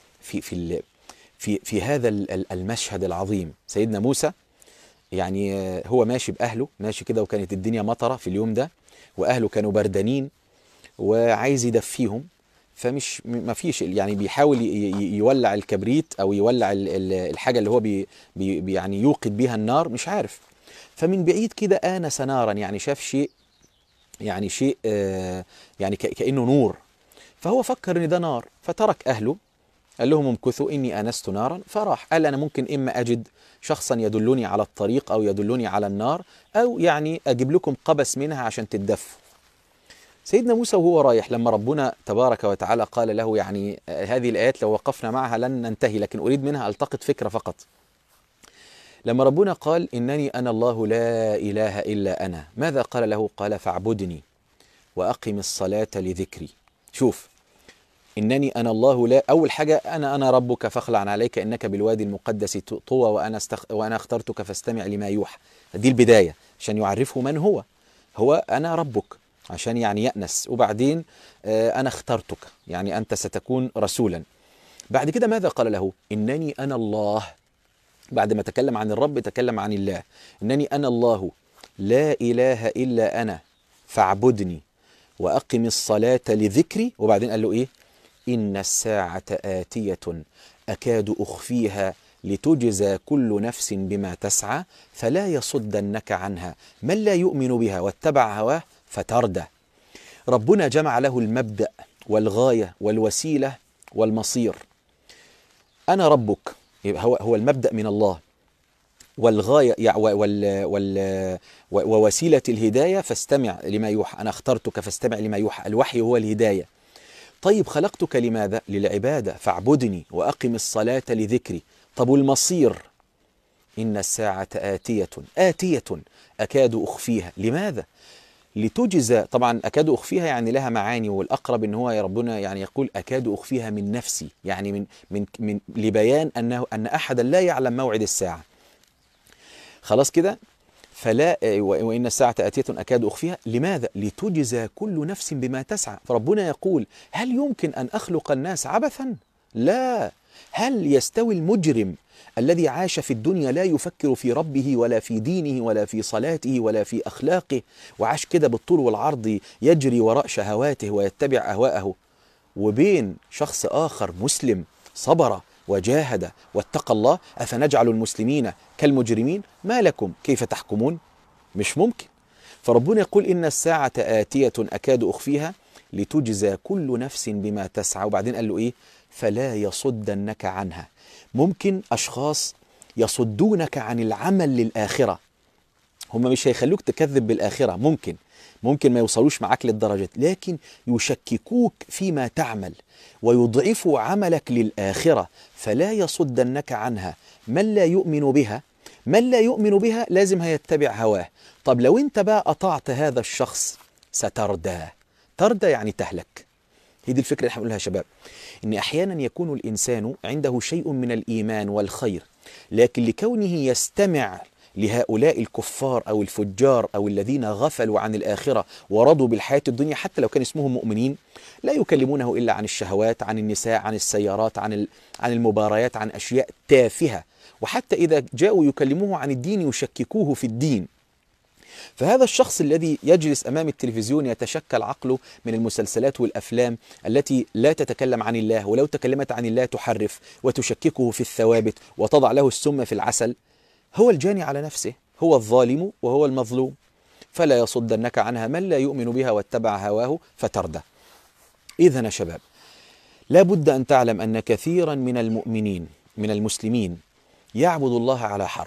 في هذا المشهد العظيم. سيدنا موسى يعني هو ماشي بأهله، ماشي كده، وكانت الدنيا مطرة في اليوم ده، وأهله كانوا بردانين وعايز يدفيهم، فمش ما فيش يعني بيحاول يولع الكبريت او يولع الحاجه اللي هو يعني يوقد بيها النار، مش عارف. فمن بعيد كده آنس نارا، يعني شاف شيء، يعني شيء يعني كأنه نور، فهو فكر ان ده نار، فترك اهله، قال لهم امكثوا اني آنست نارا، فراح قال انا ممكن اما اجد شخصا يدلني على الطريق او يدلني على النار، او يعني اجيب لكم قبس منها عشان تتدفوا. سيدنا موسى وهو رايح، لما ربنا تبارك وتعالى قال له يعني هذه الآيات لو وقفنا معها لن ننتهي، لكن أريد منها ألتقط فكرة فقط. لما ربنا قال إنني أنا الله لا إله إلا أنا، ماذا قال له؟ قال فاعبدني وأقم الصلاة لذكري. شوف، إنني أنا الله، لا، أول حاجة أنا ربك فاخلع عليك إنك بالوادي المقدس طوى وأنا اخترتك فاستمع لما يوحى. دي البداية عشان يعرفه من هو أنا ربك، عشان يعني يأنس. وبعدين أنا اخترتك، يعني أنت ستكون رسولا. بعد كده ماذا قال له؟ إنني أنا الله. بعد ما تكلم عن الرب تكلم عن الله، إنني أنا الله لا إله إلا أنا فاعبدني وأقم الصلاة لذكري. وبعدين قال له إيه؟ إن الساعة آتية أكاد أخفيها لتجزى كل نفس بما تسعى فلا يصدنك عنها من لا يؤمن بها واتبع هواه فتردى. ربنا جمع له المبدأ والغاية والوسيلة والمصير. أنا ربك، هو المبدأ من الله، والغاية ووسيلة الهداية فاستمع لما يوحى، أنا اخترتك فاستمع لما يوحى، الوحي هو الهداية. طيب خلقتك لماذا؟ للعبادة، فاعبدني وأقم الصلاة لذكري. طب والمصير؟ إن الساعة آتية أكاد أخفيها. لماذا؟ لتجزى. طبعا أكاد أخفيها يعني لها معاني، والأقرب إن هو يا ربنا يعني يقول أكاد أخفيها من نفسي، يعني من لبيان أن أحدا لا يعلم موعد الساعة. خلاص كده؟ فلا وإن الساعة آتية أكاد أخفيها. لماذا؟ لتجزى كل نفس بما تسعى. فربنا يقول هل يمكن أن أخلق الناس عبثا؟ لا. هل يستوي المجرم الذي عاش في الدنيا لا يفكر في ربه ولا في دينه ولا في صلاته ولا في أخلاقه، وعاش كده بالطول والعرض يجري وراء شهواته ويتبع أهواءه، وبين شخص آخر مسلم صبر وجاهد واتقى الله؟ أفنجعل المسلمين كالمجرمين؟ ما لكم كيف تحكمون؟ مش ممكن. فربنا يقول إن الساعة آتية أكاد أخفيها لتجزى كل نفس بما تسعى. وبعدين قال له إيه؟ فلا يصدنك عنها. ممكن أشخاص يصدونك عن العمل للآخرة، هم مش هيخلوك تكذب بالآخرة، ممكن ما يوصلوش معاك للدرجة، لكن يشككوك فيما تعمل ويضعفوا عملك للآخرة. فلا يصدنك عنها من لا يؤمن بها. من لا يؤمن بها لازم هيتبع هواه. طب لو انت بقى أطعت هذا الشخص ستردى. تردى يعني تهلك. هي دي الفكرة اللي احنا بنقولها يا شباب، إن أحيانا يكون الإنسان عنده شيء من الإيمان والخير، لكن لكونه يستمع لهؤلاء الكفار أو الفجار أو الذين غفلوا عن الآخرة ورضوا بالحياة الدنيا، حتى لو كان اسمهم مؤمنين، لا يكلمونه إلا عن الشهوات، عن النساء، عن السيارات، عن المباريات، عن أشياء تافهة، وحتى إذا جاءوا يكلموه عن الدين يشككوه في الدين. فهذا الشخص الذي يجلس أمام التلفزيون يتشكل عقله من المسلسلات والأفلام التي لا تتكلم عن الله، ولو تكلمت عن الله تحرف وتشككه في الثوابت وتضع له السم في العسل، هو الجاني على نفسه، هو الظالم وهو المظلوم. فلا يصدنك عنها من لا يؤمن بها واتبع هواه فتردى. إذن يا شباب، لا بد أن تعلم أن كثيرا من المؤمنين من المسلمين يعبد الله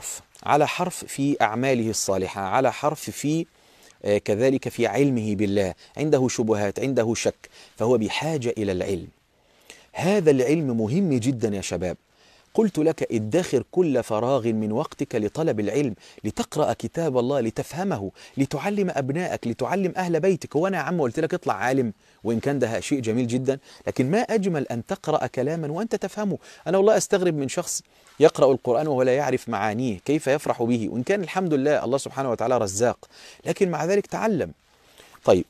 على حرف في أعماله الصالحة، على حرف في كذلك في علمه بالله، عنده شبهات، عنده شك، فهو بحاجة إلى العلم. هذا العلم مهم جدا يا شباب. قلت لك ادخر كل فراغ من وقتك لطلب العلم، لتقرأ كتاب الله، لتفهمه، لتعلم أبنائك، لتعلم أهل بيتك. وأنا يا عم قلت لك اطلع عالم، وإن كان ده شيء جميل جدا، لكن ما أجمل أن تقرأ كلاما وأنت تفهمه. أنا والله أستغرب من شخص يقرأ القرآن وهو لا يعرف معانيه، كيف يفرح به؟ وإن كان الحمد لله الله سبحانه وتعالى رزاق، لكن مع ذلك تعلم. طيب،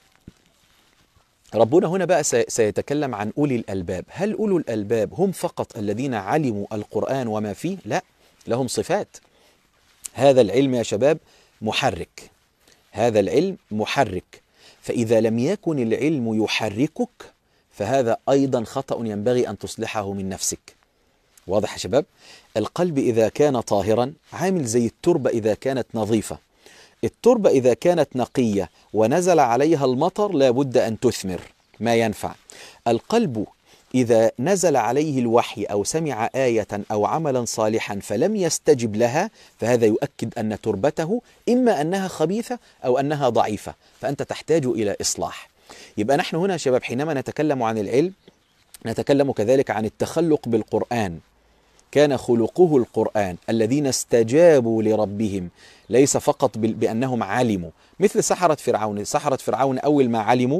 ربنا هنا بقى سيتكلم عن أولي الألباب. هل أولو الألباب هم فقط الذين علموا القرآن وما فيه؟ لا، لهم صفات. هذا العلم يا شباب محرك، هذا العلم محرك، فإذا لم يكن العلم يحركك فهذا أيضا خطأ ينبغي أن تصلحه من نفسك. واضح يا شباب؟ القلب إذا كان طاهرا عامل زي التربة إذا كانت نظيفة. التربة إذا كانت نقية ونزل عليها المطر لابد أن تثمر ما ينفع. القلب إذا نزل عليه الوحي أو سمع آية أو عملا صالحا فلم يستجب لها، فهذا يؤكد أن تربته إما أنها خبيثة أو أنها ضعيفة، فأنت تحتاج إلى إصلاح. يبقى نحن هنا يا شباب حينما نتكلم عن العلم نتكلم كذلك عن التخلق بالقرآن. كان خلقه القرآن. الذين استجابوا لربهم، ليس فقط بأنهم علموا، مثل سحرة فرعون. سحرة فرعون أول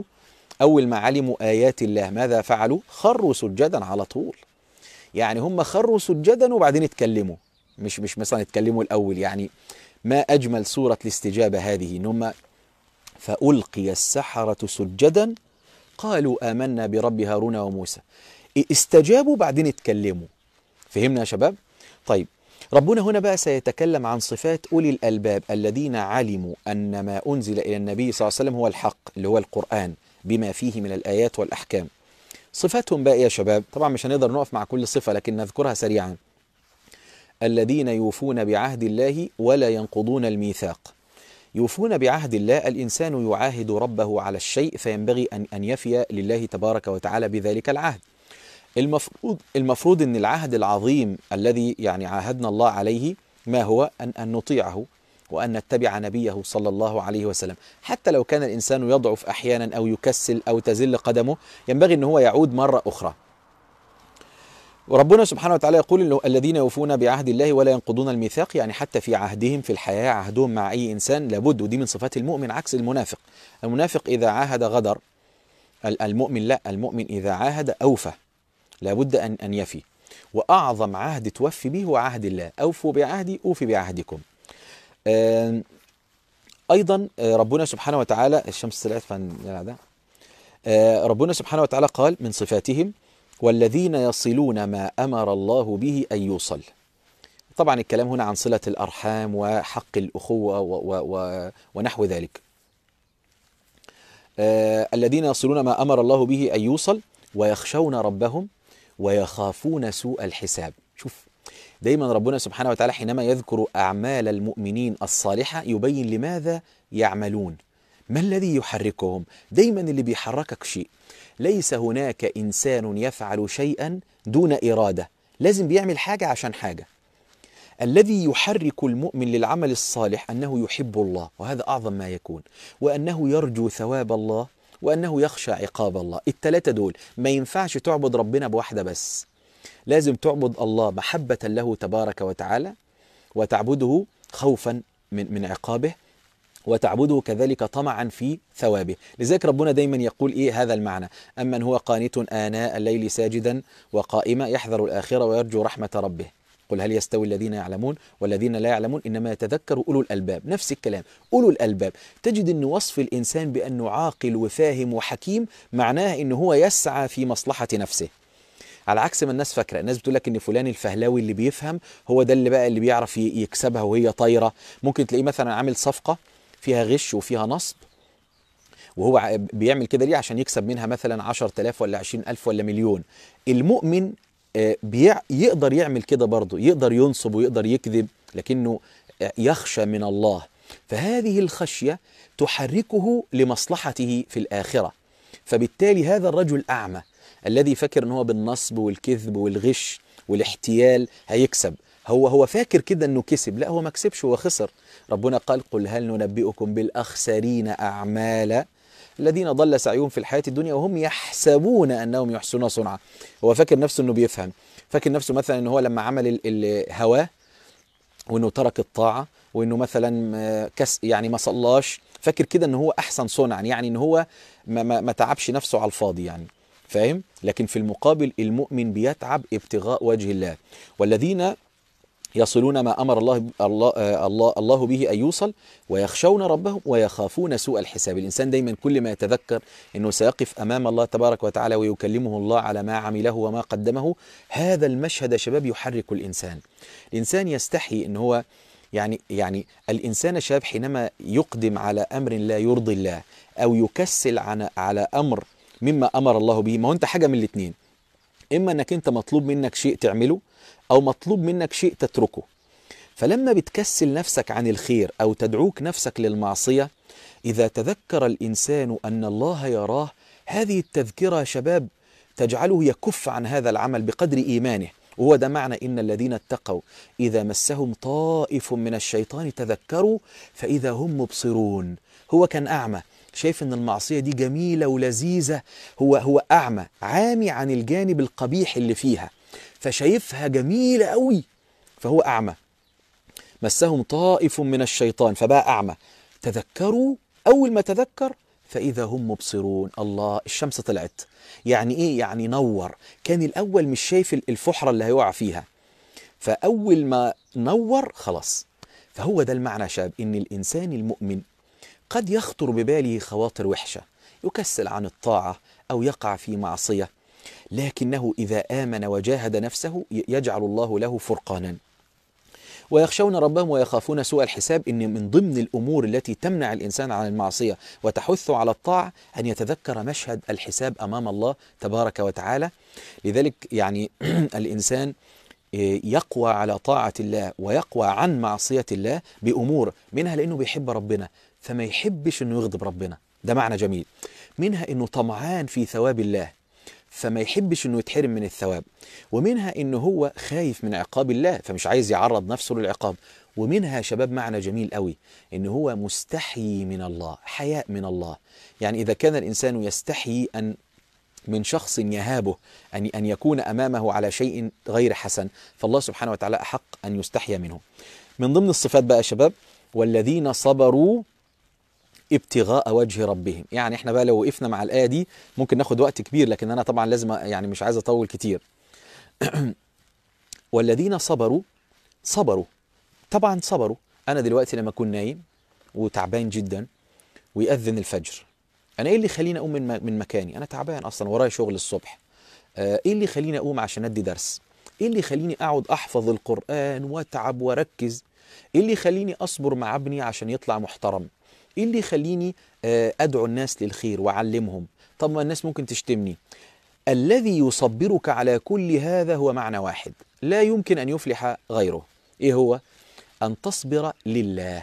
ما علموا آيات الله ماذا فعلوا؟ خروا سجدا على طول. يعني هم خروا سجدا وبعدين اتكلموا، مش مثلا اتكلموا الأول. يعني ما أجمل صورة الاستجابة هذه، إن هم فألقي السحرة سجدا قالوا آمنا برب هارون وموسى. استجابوا بعدين اتكلموا. فهمنا يا شباب؟ طيب، ربنا هنا بقى سيتكلم عن صفات أولي الألباب الذين علموا أن ما أنزل إلى النبي صلى الله عليه وسلم هو الحق، اللي هو القرآن بما فيه من الآيات والأحكام. صفاتهم بقى يا شباب، طبعا مش هنقدر نقف مع كل صفة لكن نذكرها سريعا. الذين يوفون بعهد الله ولا ينقضون الميثاق. يوفون بعهد الله، الإنسان يعاهد ربه على الشيء فينبغي أن يفي لله تبارك وتعالى بذلك العهد. المفروض أن العهد العظيم الذي يعني عاهدنا الله عليه ما هو؟ أن نطيعه وأن نتبع نبيه صلى الله عليه وسلم. حتى لو كان الإنسان يضعف أحيانا أو يكسل أو تزل قدمه، ينبغي أن هو يعود مرة أخرى. وربنا سبحانه وتعالى يقول الذين يوفون بعهد الله ولا ينقضون الميثاق، يعني حتى في عهدهم في الحياة، عهدهم مع أي إنسان لابد، ودي من صفات المؤمن عكس المنافق. المنافق إذا عاهد غدر، المؤمن لا، المؤمن إذا عاهد أوفى، لابد أن يفي. وأعظم عهد توفي به هو عهد الله. أوفوا بعهدي أوفي بعهدكم. أيضا ربنا سبحانه وتعالى، الشمس طلعت ده، ربنا سبحانه وتعالى قال من صفاتهم والذين يصلون ما أمر الله به أن يوصل. طبعا الكلام هنا عن صلة الأرحام وحق الأخوة ونحو ذلك. الذين يصلون ما أمر الله به أن يوصل ويخشون ربهم ويخافون سوء الحساب. شوف، دايما ربنا سبحانه وتعالى حينما يذكر أعمال المؤمنين الصالحة يبين لماذا يعملون، ما الذي يحركهم. دايما اللي بيحركك شيء. ليس هناك إنسان يفعل شيئا دون إرادة، لازم بيعمل حاجة عشان حاجة. الذي يحرك المؤمن للعمل الصالح أنه يحب الله، وهذا أعظم ما يكون، وأنه يرجو ثواب الله، وأنه يخشى عقاب الله. الثلاثة دول ما ينفعش تعبد ربنا بواحدة بس، لازم تعبد الله محبة له تبارك وتعالى، وتعبده خوفا من عقابه، وتعبده كذلك طمعا في ثوابه. لذلك ربنا دايما يقول هذا المعنى: أمن هو قانت آناء الليل ساجدا وقائما يحذر الآخرة ويرجو رحمة ربه قل هل يستوي الذين يعلمون والذين لا يعلمون إنما يتذكر أولو الألباب. نفس الكلام، أولو الألباب. تجد أن وصف الإنسان بأنه عاقل وفاهم وحكيم معناه أنه هو يسعى في مصلحة نفسه، على عكس ما الناس فاكرة. الناس بتقول لك ان فلان الفهلاوي اللي بيفهم هو ده اللي بقى اللي بيعرف يكسبها وهي طايرة. ممكن تلاقيه مثلا عامل صفقة فيها غش وفيها نصب، وهو بيعمل كده ليه؟ عشان يكسب منها مثلا 10,000 ولا 20,000 ولا مليون. المؤمن يقدر يعمل كده برضه، يقدر ينصب ويقدر يكذب، لكنه يخشى من الله. فهذه الخشية تحركه لمصلحته في الآخرة. فبالتالي هذا الرجل أعمى الذي فاكر ان هو بالنصب والكذب والغش والاحتيال هيكسب، هو فاكر كده انه كسب، لا هو ما كسبش، هو خسر. ربنا قال قل هل ننبئكم بالأخسرين أعمالا الذين ضل سعيهم في الحياة الدنيا وهم يحسبون أنهم يحسنون صنعا. هو فاكر نفسه أنه بيفهم، فاكر نفسه مثلا أنه هو لما عمل الهواه وأنه ترك الطاعة وأنه مثلا يعني ما صلاش، فاكر كده أنه هو أحسن صنعا، يعني أنه هو ما تعبش نفسه على الفاضي يعني، فاهم؟ لكن في المقابل المؤمن بيتعب ابتغاء وجه الله. والذين يصلون ما أمر الله به أن يوصل ويخشون ربهم ويخافون سوء الحساب. الإنسان دايما كل ما يتذكر أنه سيقف أمام الله تبارك وتعالى ويكلمه الله على ما عمله وما قدمه، هذا المشهد يا شباب يحرك الإنسان. الإنسان يستحي أنه هو يعني الإنسان يا شباب حينما يقدم على أمر لا يرضي الله أو يكسل على أمر مما أمر الله به. ما هو أنت حاجة من الاتنين، إما أنك أنت مطلوب منك شيء تعمله، أو مطلوب منك شيء تتركه. فلما بتكسل نفسك عن الخير أو تدعوك نفسك للمعصية، إذا تذكر الإنسان أن الله يراه، هذه التذكرة يا شباب تجعله يكف عن هذا العمل بقدر إيمانه. وهو ده معنى إن الذين اتقوا إذا مسهم طائف من الشيطان تذكروا فإذا هم مبصرون. هو كان أعمى، شايف إن المعصية دي جميلة ولذيذة، هو أعمى عامي عن الجانب القبيح اللي فيها، فشايفها جميلة قوي، فهو أعمى. مسهم طائف من الشيطان فبقى أعمى، تذكروا، أول ما تذكر فإذا هم مبصرون. الله، الشمس طلعت. يعني إيه؟ يعني نور. كان الأول مش شايف الفحرة اللي هيقع فيها، فأول ما نور خلاص. فهو ده المعنى يا شباب، إن الإنسان المؤمن قد يخطر بباله خواطر وحشة، يكسل عن الطاعة أو يقع في معصية، لكنه إذا آمن وجاهد نفسه يجعل الله له فرقانا. ويخشون ربهم ويخافون سوء الحساب. إن من ضمن الأمور التي تمنع الإنسان عن المعصية وتحث على الطاعة أن يتذكر مشهد الحساب أمام الله تبارك وتعالى. لذلك يعني الإنسان يقوى على طاعة الله ويقوى عن معصية الله بأمور، منها لأنه بيحب ربنا فما يحبش أنه يغضب ربنا، ده معنى جميل. منها أنه طمعان في ثواب الله فما يحبش أنه يتحرم من الثواب. ومنها أنه هو خايف من عقاب الله فمش عايز يعرض نفسه للعقاب. ومنها يا شباب معنى جميل قوي، أنه هو مستحيي من الله، حياء من الله. يعني إذا كان الإنسان يستحيي أن من شخص يهابه أن يكون أمامه على شيء غير حسن، فالله سبحانه وتعالى أحق أن يستحيا منه. من ضمن الصفات بقى يا شباب، والذين صبروا ابتغاء وجه ربهم. يعني احنا بقى لو وقفنا مع الآية دي ممكن ناخد وقت كبير، لكن أنا طبعا لازم يعني مش عايز أطول كتير. والذين صبروا طبعا صبروا. أنا دلوقتي لما أكون نايم وتعبان جدا ويأذن الفجر، أنا إيه اللي يخليني أقوم من مكاني؟ أنا تعبان أصلا، ورايا شغل الصبح. إيه اللي يخليني أقوم عشان أدي درس؟ إيه اللي يخليني أقعد أحفظ القرآن وأتعب وأركز؟ إيه اللي يخليني أصبر مع ابني عشان يطلع محترم؟ إيه اللي يخليني أدعو الناس للخير وأعلمهم؟ طب ما الناس ممكن تشتمني. الذي يصبرك على كل هذا هو معنى واحد لا يمكن أن يفلح غيره. إيه هو؟ أن تصبر لله.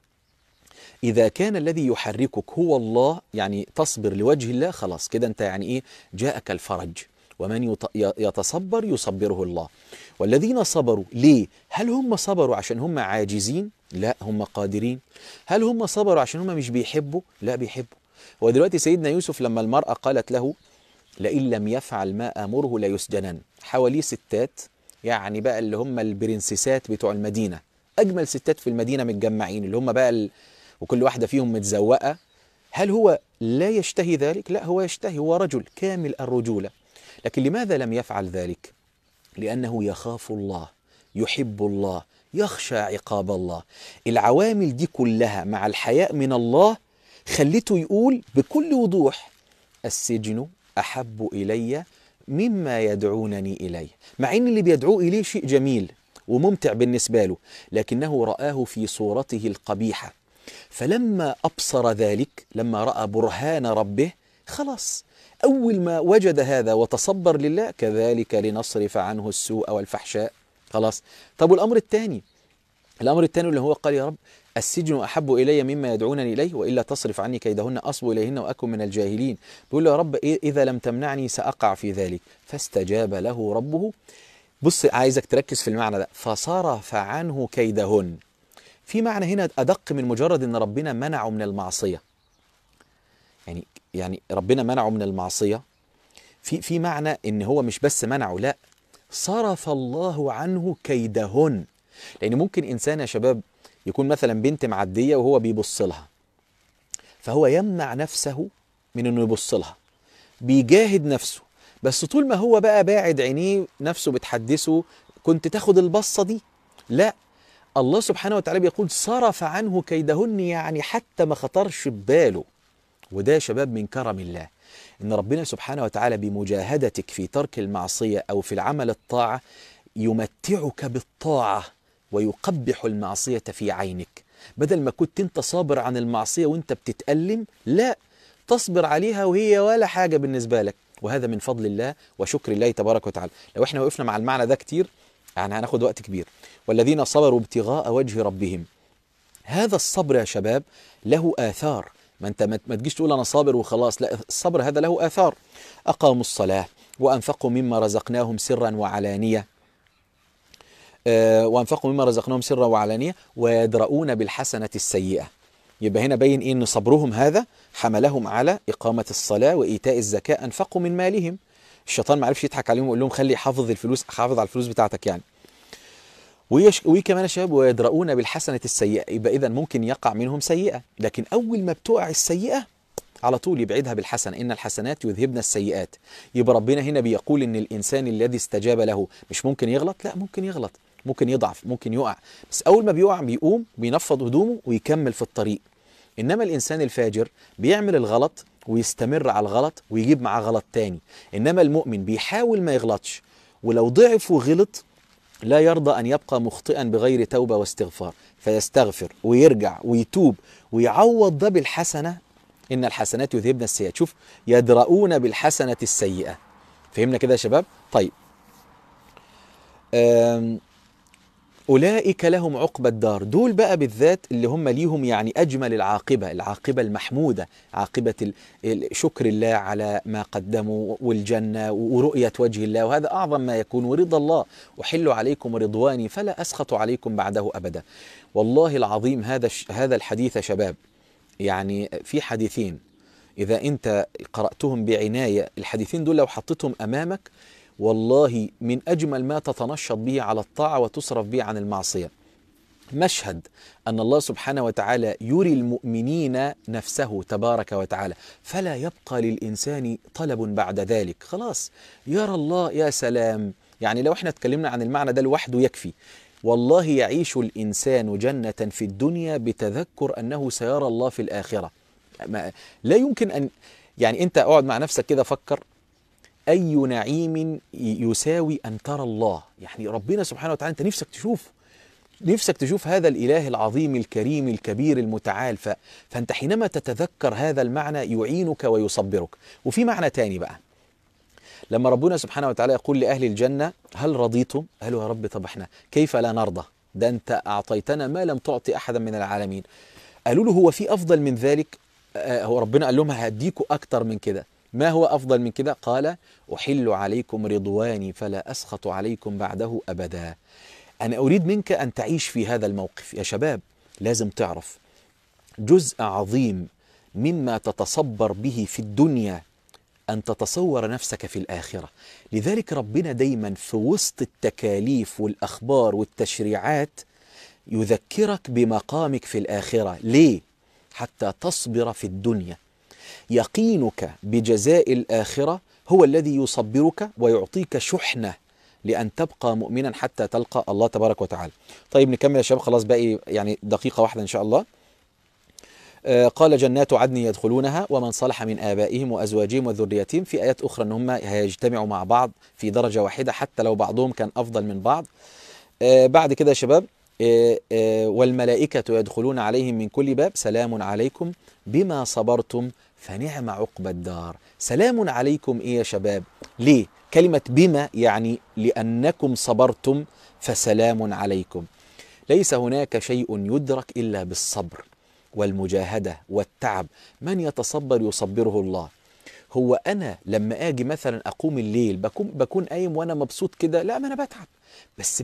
إذا كان الذي يحركك هو الله، يعني تصبر لوجه الله، خلاص كده أنت يعني إيه؟ جاءك الفرج. ومن يتصبر يصبره الله. والذين صبروا ليه؟ هل هم صبروا عشان هم عاجزين؟ لا، هم قادرين. هل هم صبروا عشان هم مش بيحبوا؟ لا، بيحبوا. ودلوقتي سيدنا يوسف لما المرأة قالت له لئن لم يفعل ما أمره ليسجنن، حواليه ستات، يعني بقى اللي هم البرنسيسات بتوع المدينة، أجمل ستات في المدينة متجمعين، اللي هم بقى وكل واحدة فيهم متزوقة. هل هو لا يشتهي ذلك؟ لا، هو يشتهي، هو رجل كامل الرجولة. لكن لماذا لم يفعل ذلك؟ لأنه يخاف الله، يحب الله، يخشى عقاب الله. العوامل دي كلها مع الحياء من الله خلته يقول بكل وضوح السجن أحب إلي مما يدعونني إليه، مع أن اللي بيدعوه إليه شيء جميل وممتع بالنسبة له، لكنه رآه في صورته القبيحة. فلما أبصر ذلك، لما رأى برهان ربه، خلاص أول ما وجد هذا وتصبر لله، كذلك لنصرف عنه السوء والفحشاء. خلاص. طب والأمر الثاني، الأمر الثاني اللي هو قال يا رب السجن أحب إلي مما يدعونني إليه وإلا تصرف عني كيدهن أصب إليهن وأكن من الجاهلين. بيقول له يا رب إذا لم تمنعني سأقع في ذلك. فاستجاب له ربه. بص، عايزك تركز في المعنى ده، فصرف عنه كيدهن. في معنى هنا أدق من مجرد أن ربنا منعه من المعصية. يعني ربنا منعه من المعصية، في معنى ان هو مش بس منعه، لا، صرف الله عنه كيدهن. لان ممكن انسان يا شباب يكون مثلا بنت معدية وهو بيبص لها، فهو يمنع نفسه من انه يبص لها، بيجاهد نفسه، بس طول ما هو بقى باعد عينيه نفسه بتحدثه كنت تاخد البصة دي. لا، الله سبحانه وتعالى بيقول صرف عنه كيدهن، يعني حتى ما خطرش بباله. وده يا شباب من كرم الله، إن ربنا سبحانه وتعالى بمجاهدتك في ترك المعصية أو في العمل الطاعة يمتعك بالطاعة ويقبح المعصية في عينك. بدل ما كنت انت صابر عن المعصية وانت بتتألم، لا، تصبر عليها وهي ولا حاجة بالنسبة لك، وهذا من فضل الله وشكر الله تبارك وتعالى. لو احنا وقفنا مع المعنى ده كتير يعني هناخد وقت كبير. والذين صبروا ابتغاء وجه ربهم، هذا الصبر يا شباب له آثار. ما انت ما تجيش تقول انا صابر وخلاص، لا، الصبر هذا له آثار. أقاموا الصلاة وأنفقوا مما رزقناهم سرا وعلانية، وأنفقوا مما رزقناهم سرا وعلانية ويدرؤون بالحسنة السيئة. يبقى هنا باين إن صبرهم هذا حملهم على إقامة الصلاة وإيتاء الزكاة، أنفقوا من مالهم. الشيطان ما عرفش يضحك عليهم ويقول لهم خلي حافظ الفلوس، حافظ على الفلوس بتاعتك يعني. وكمان يا شباب ويدرؤون بالحسنة السيئة، يبقى إذا ممكن يقع منهم سيئة، لكن أول ما بتقع السيئة على طول يبعدها بالحسنة، إن الحسنات يذهبن السيئات. يبقى ربنا هنا بيقول إن الإنسان الذي استجاب له مش ممكن يغلط، لا، ممكن يغلط، ممكن يضعف، ممكن يقع، بس أول ما بيقع بيقوم بينفض هدومه ويكمل في الطريق. إنما الإنسان الفاجر بيعمل الغلط ويستمر على الغلط ويجيب معاه غلط تاني. إنما المؤمن بيحاول ما يغلطش، ولو ضعف وغلط لا يرضى أن يبقى مخطئا بغير توبة واستغفار، فيستغفر ويرجع ويتوب ويعوض ده بالحسنة، إن الحسنات يذهبن السيئات. شوف، يدرؤون بالحسنة السيئة. فهمنا كده يا شباب؟ طيب، أولئك لهم عقبى الدار، دول بقى بالذات اللي هم ليهم يعني أجمل العاقبة، العاقبة المحمودة، عاقبة شكر الله على ما قدموا والجنة ورؤية وجه الله، وهذا أعظم ما يكون، ورضا الله. أحل عليكم رضواني فلا أسخط عليكم بعده أبدا. والله العظيم هذا الحديث يا شباب، يعني في حديثين إذا أنت قرأتهم بعناية، الحديثين دول لو حطيتهم أمامك والله من أجمل ما تتنشط به على الطاعة وتصرف به عن المعصية. مشهد أن الله سبحانه وتعالى يري المؤمنين نفسه تبارك وتعالى، فلا يبقى للإنسان طلب بعد ذلك، خلاص يرى الله. يا سلام، يعني لو احنا اتكلمنا عن المعنى ده لوحده يكفي. والله يعيش الإنسان جنة في الدنيا بتذكر أنه سيرى الله في الآخرة. لا يمكن أن، يعني أنت اقعد مع نفسك كده فكر، أي نعيم يساوي أن ترى الله؟ يعني ربنا سبحانه وتعالى أنت نفسك تشوف هذا الإله العظيم الكريم الكبير المتعال. فأنت حينما تتذكر هذا المعنى يعينك ويصبرك. وفي معنى تاني بقى، لما ربنا سبحانه وتعالى يقول لأهل الجنة هل رضيتم؟ قالوا يا رب طب احنا كيف لا نرضى؟ ده أنت أعطيتنا ما لم تعطي أحدا من العالمين. قالوا له هو في أفضل من ذلك؟ هو ربنا قال لهم هديكوا أكتر من كده. ما هو أفضل من كده؟ قال أحل عليكم رضواني فلا أسخط عليكم بعده أبدا. أنا أريد منك أن تعيش في هذا الموقف يا شباب. لازم تعرف جزء عظيم مما تتصبر به في الدنيا أن تتصور نفسك في الآخرة. لذلك ربنا دايما في وسط التكاليف والأخبار والتشريعات يذكرك بمقامك في الآخرة. ليه؟ حتى تصبر في الدنيا. يقينك بجزاء الآخرة هو الذي يصبرك ويعطيك شحنة لأن تبقى مؤمنا حتى تلقى الله تبارك وتعالى. طيب نكمل يا شباب، خلاص باقي يعني دقيقة واحدة إن شاء الله. قال جنات عدن يدخلونها ومن صلح من آبائهم وأزواجهم وذريتهم. في آيات أخرى أن هم هيجتمعوا مع بعض في درجة واحدة حتى لو بعضهم كان أفضل من بعض. بعد كده يا شباب والملائكة يدخلون عليهم من كل باب سلام عليكم بما صبرتم فنعم عقبى الدار. سلام عليكم إيه يا شباب؟ ليه؟ كلمة بما يعني لأنكم صبرتم فسلام عليكم. ليس هناك شيء يدرك إلا بالصبر والمجاهدة والتعب. من يتصبر يصبره الله. هو أنا لما أجي مثلا أقوم الليل بكون قايم وأنا مبسوط كده؟ لا، ما أنا بتعب، بس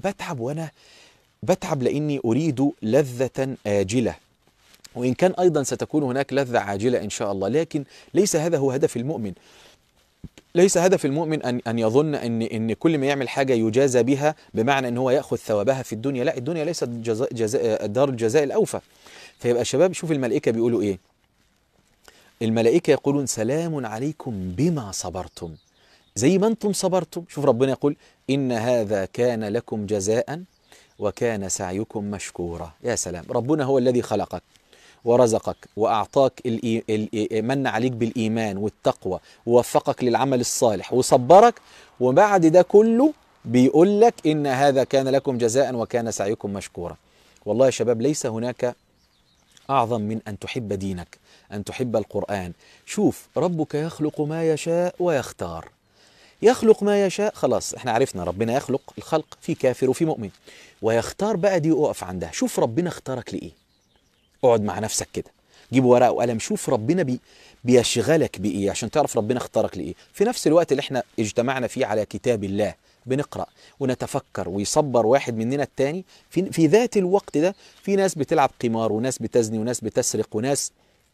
بتعب لأني أريد لذة آجلة، وإن كان أيضا ستكون هناك لذة عاجلة إن شاء الله، لكن ليس هذا هو هدف المؤمن. ليس هدف المؤمن أن يظن أن كل ما يعمل حاجة يجازى بها بمعنى أن هو يأخذ ثوابها في الدنيا. لا، الدنيا ليست دار الجزاء الأوفى. فيبقى شباب شوف الملائكة بيقولوا إيه. الملائكة يقولون سلام عليكم بما صبرتم، زي ما أنتم صبرتم. شوف ربنا يقول إن هذا كان لكم جزاء وكان سعيكم مشكورا. يا سلام، ربنا هو الذي خلقك ورزقك وأعطاك من عليك بالإيمان والتقوى ووفقك للعمل الصالح وصبرك، وبعد ده كله بيقول لك إن هذا كان لكم جزاء وكان سعيكم مشكورا. والله يا شباب ليس هناك أعظم من أن تحب دينك، أن تحب القرآن. شوف، ربك يخلق ما يشاء ويختار. يخلق ما يشاء، خلاص احنا عرفنا ربنا يخلق الخلق، في كافر وفي مؤمن. ويختار بقى دي اقف عندها، شوف ربنا اختارك لإيه. اقعد مع نفسك كده، جيب ورقة وقلم، شوف ربنا بيشغلك بإيه عشان تعرف ربنا اختارك لإيه. في نفس الوقت اللي احنا اجتمعنا فيه على كتاب الله بنقرأ ونتفكر ويصبر واحد مننا التاني، في ذات الوقت ده في ناس بتلعب قمار وناس بتزني وناس بتسرق وناس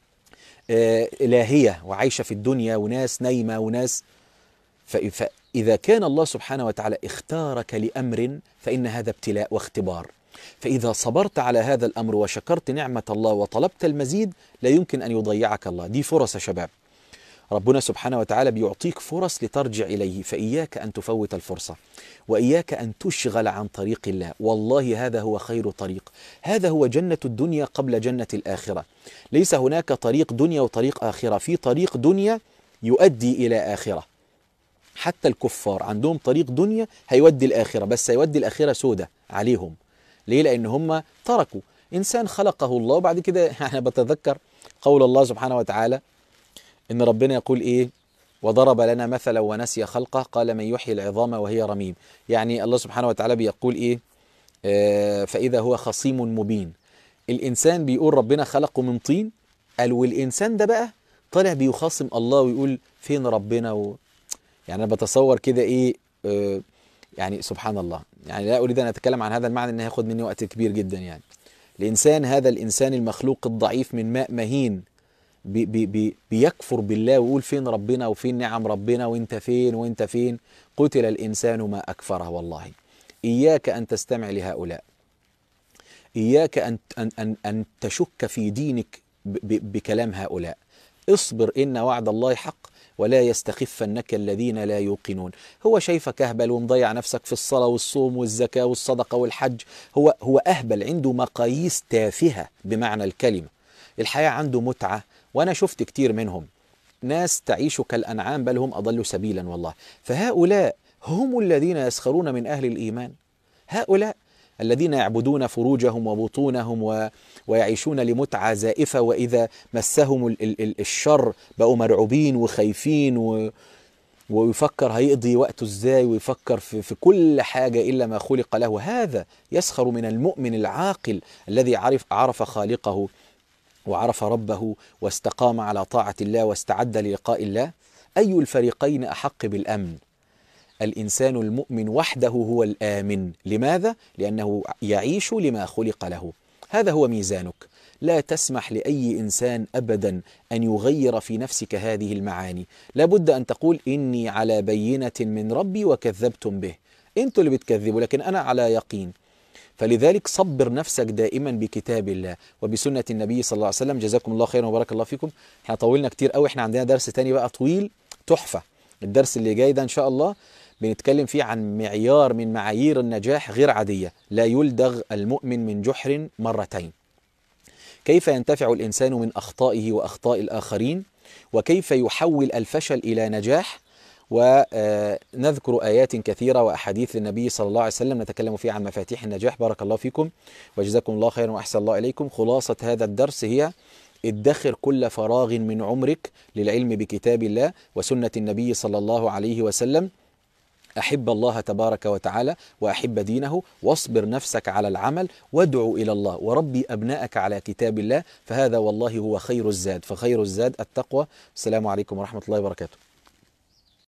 لاهية وعايشة في الدنيا وناس نايمة وناس. فإذا كان الله سبحانه وتعالى اختارك لأمر فإن هذا ابتلاء واختبار. فإذا صبرت على هذا الأمر وشكرت نعمة الله وطلبت المزيد لا يمكن أن يضيعك الله. دي فرص يا شباب، ربنا سبحانه وتعالى بيعطيك فرص لترجع إليه، فإياك أن تفوت الفرصة وإياك أن تشغل عن طريق الله. والله هذا هو خير طريق، هذا هو جنة الدنيا قبل جنة الآخرة. ليس هناك طريق دنيا وطريق آخرة، في طريق دنيا يؤدي إلى آخرة. حتى الكفار عندهم طريق دنيا هيودي الآخرة، بس هيودي الآخرة سودة عليهم. ليه؟ لأن هم تركوا إنسان خلقه الله. وبعد كده أنا بتذكر قول الله سبحانه وتعالى إن ربنا يقول إيه: وضرب لنا مثلا ونسي خلقه قال من يحيي العظام وهي رميم. يعني الله سبحانه وتعالى بيقول إيه؟ فإذا هو خصيم مبين. الإنسان بيقول ربنا خلقه من طين، قال والإنسان ده بقى طالع بيخاصم الله ويقول فين ربنا يعني أنا بتصور كده إيه، يعني سبحان الله. يعني لا أريد أن أتكلم عن هذا المعنى، إنه هياخد مني وقت كبير جدا. يعني الإنسان، هذا الإنسان المخلوق الضعيف من ماء مهين بيكفر بالله ويقول فين ربنا وفين نعم ربنا وانت فين وانت فين. قتل الإنسان ما أكفره. والله إياك أن تستمع لهؤلاء، إياك أن تشك في دينك بكلام هؤلاء. اصبر إن وعد الله حق ولا يستخفنك الذين لا يوقنون. هو شايفك أهبل ومضيع نفسك في الصلاة والصوم والزكاة والصدقة والحج. هو أهبل، عنده مقاييس تافهة بمعنى الكلمة. الحياة عنده متعة، وأنا شفت كتير منهم ناس تعيش كالأنعام بل هم أضل سبيلا. والله فهؤلاء هم الذين يسخرون من أهل الإيمان، هؤلاء الذين يعبدون فروجهم وبطونهم ويعيشون لمتعة زائفة، وإذا مسهم الشر بقوا مرعوبين وخايفين ويفكر هيقضي وقته ازاي، ويفكر في كل حاجة إلا ما خلق له. هذا يسخر من المؤمن العاقل الذي عرف خالقه وعرف ربه واستقام على طاعة الله واستعد للقاء الله. أي الفريقين أحق بالأمن؟ الإنسان المؤمن وحده هو الآمن. لماذا؟ لأنه يعيش لما خلق له. هذا هو ميزانك. لا تسمح لأي إنسان أبدا أن يغير في نفسك هذه المعاني. لابد أن تقول إني على بينة من ربي وكذبتم به. أنتوا اللي بتكذبوا لكن أنا على يقين. فلذلك صبر نفسك دائما بكتاب الله وبسنة النبي صلى الله عليه وسلم. جزاكم الله خيرا وبارك الله فيكم. احنا طولنا كتير قوي، احنا عندنا درس تاني بقى طويل تحفة. الدرس اللي جاي ده إن شاء الله بنتكلم فيه عن معيار من معايير النجاح غير عادية، لا يلدغ المؤمن من جحر مرتين. كيف ينتفع الإنسان من أخطائه وأخطاء الآخرين، وكيف يحول الفشل إلى نجاح. ونذكر آيات كثيرة وأحاديث للنبي صلى الله عليه وسلم نتكلم فيها عن مفاتيح النجاح. بارك الله فيكم وجزاكم الله خيرا وأحسن الله إليكم. خلاصة هذا الدرس هي: ادخر كل فراغ من عمرك للعلم بكتاب الله وسنة النبي صلى الله عليه وسلم. أحب الله تبارك وتعالى وأحب دينه، واصبر نفسك على العمل وادعو إلى الله وربي أبنائك على كتاب الله، فهذا والله هو خير الزاد، فخير الزاد التقوى. السلام عليكم ورحمة الله وبركاته.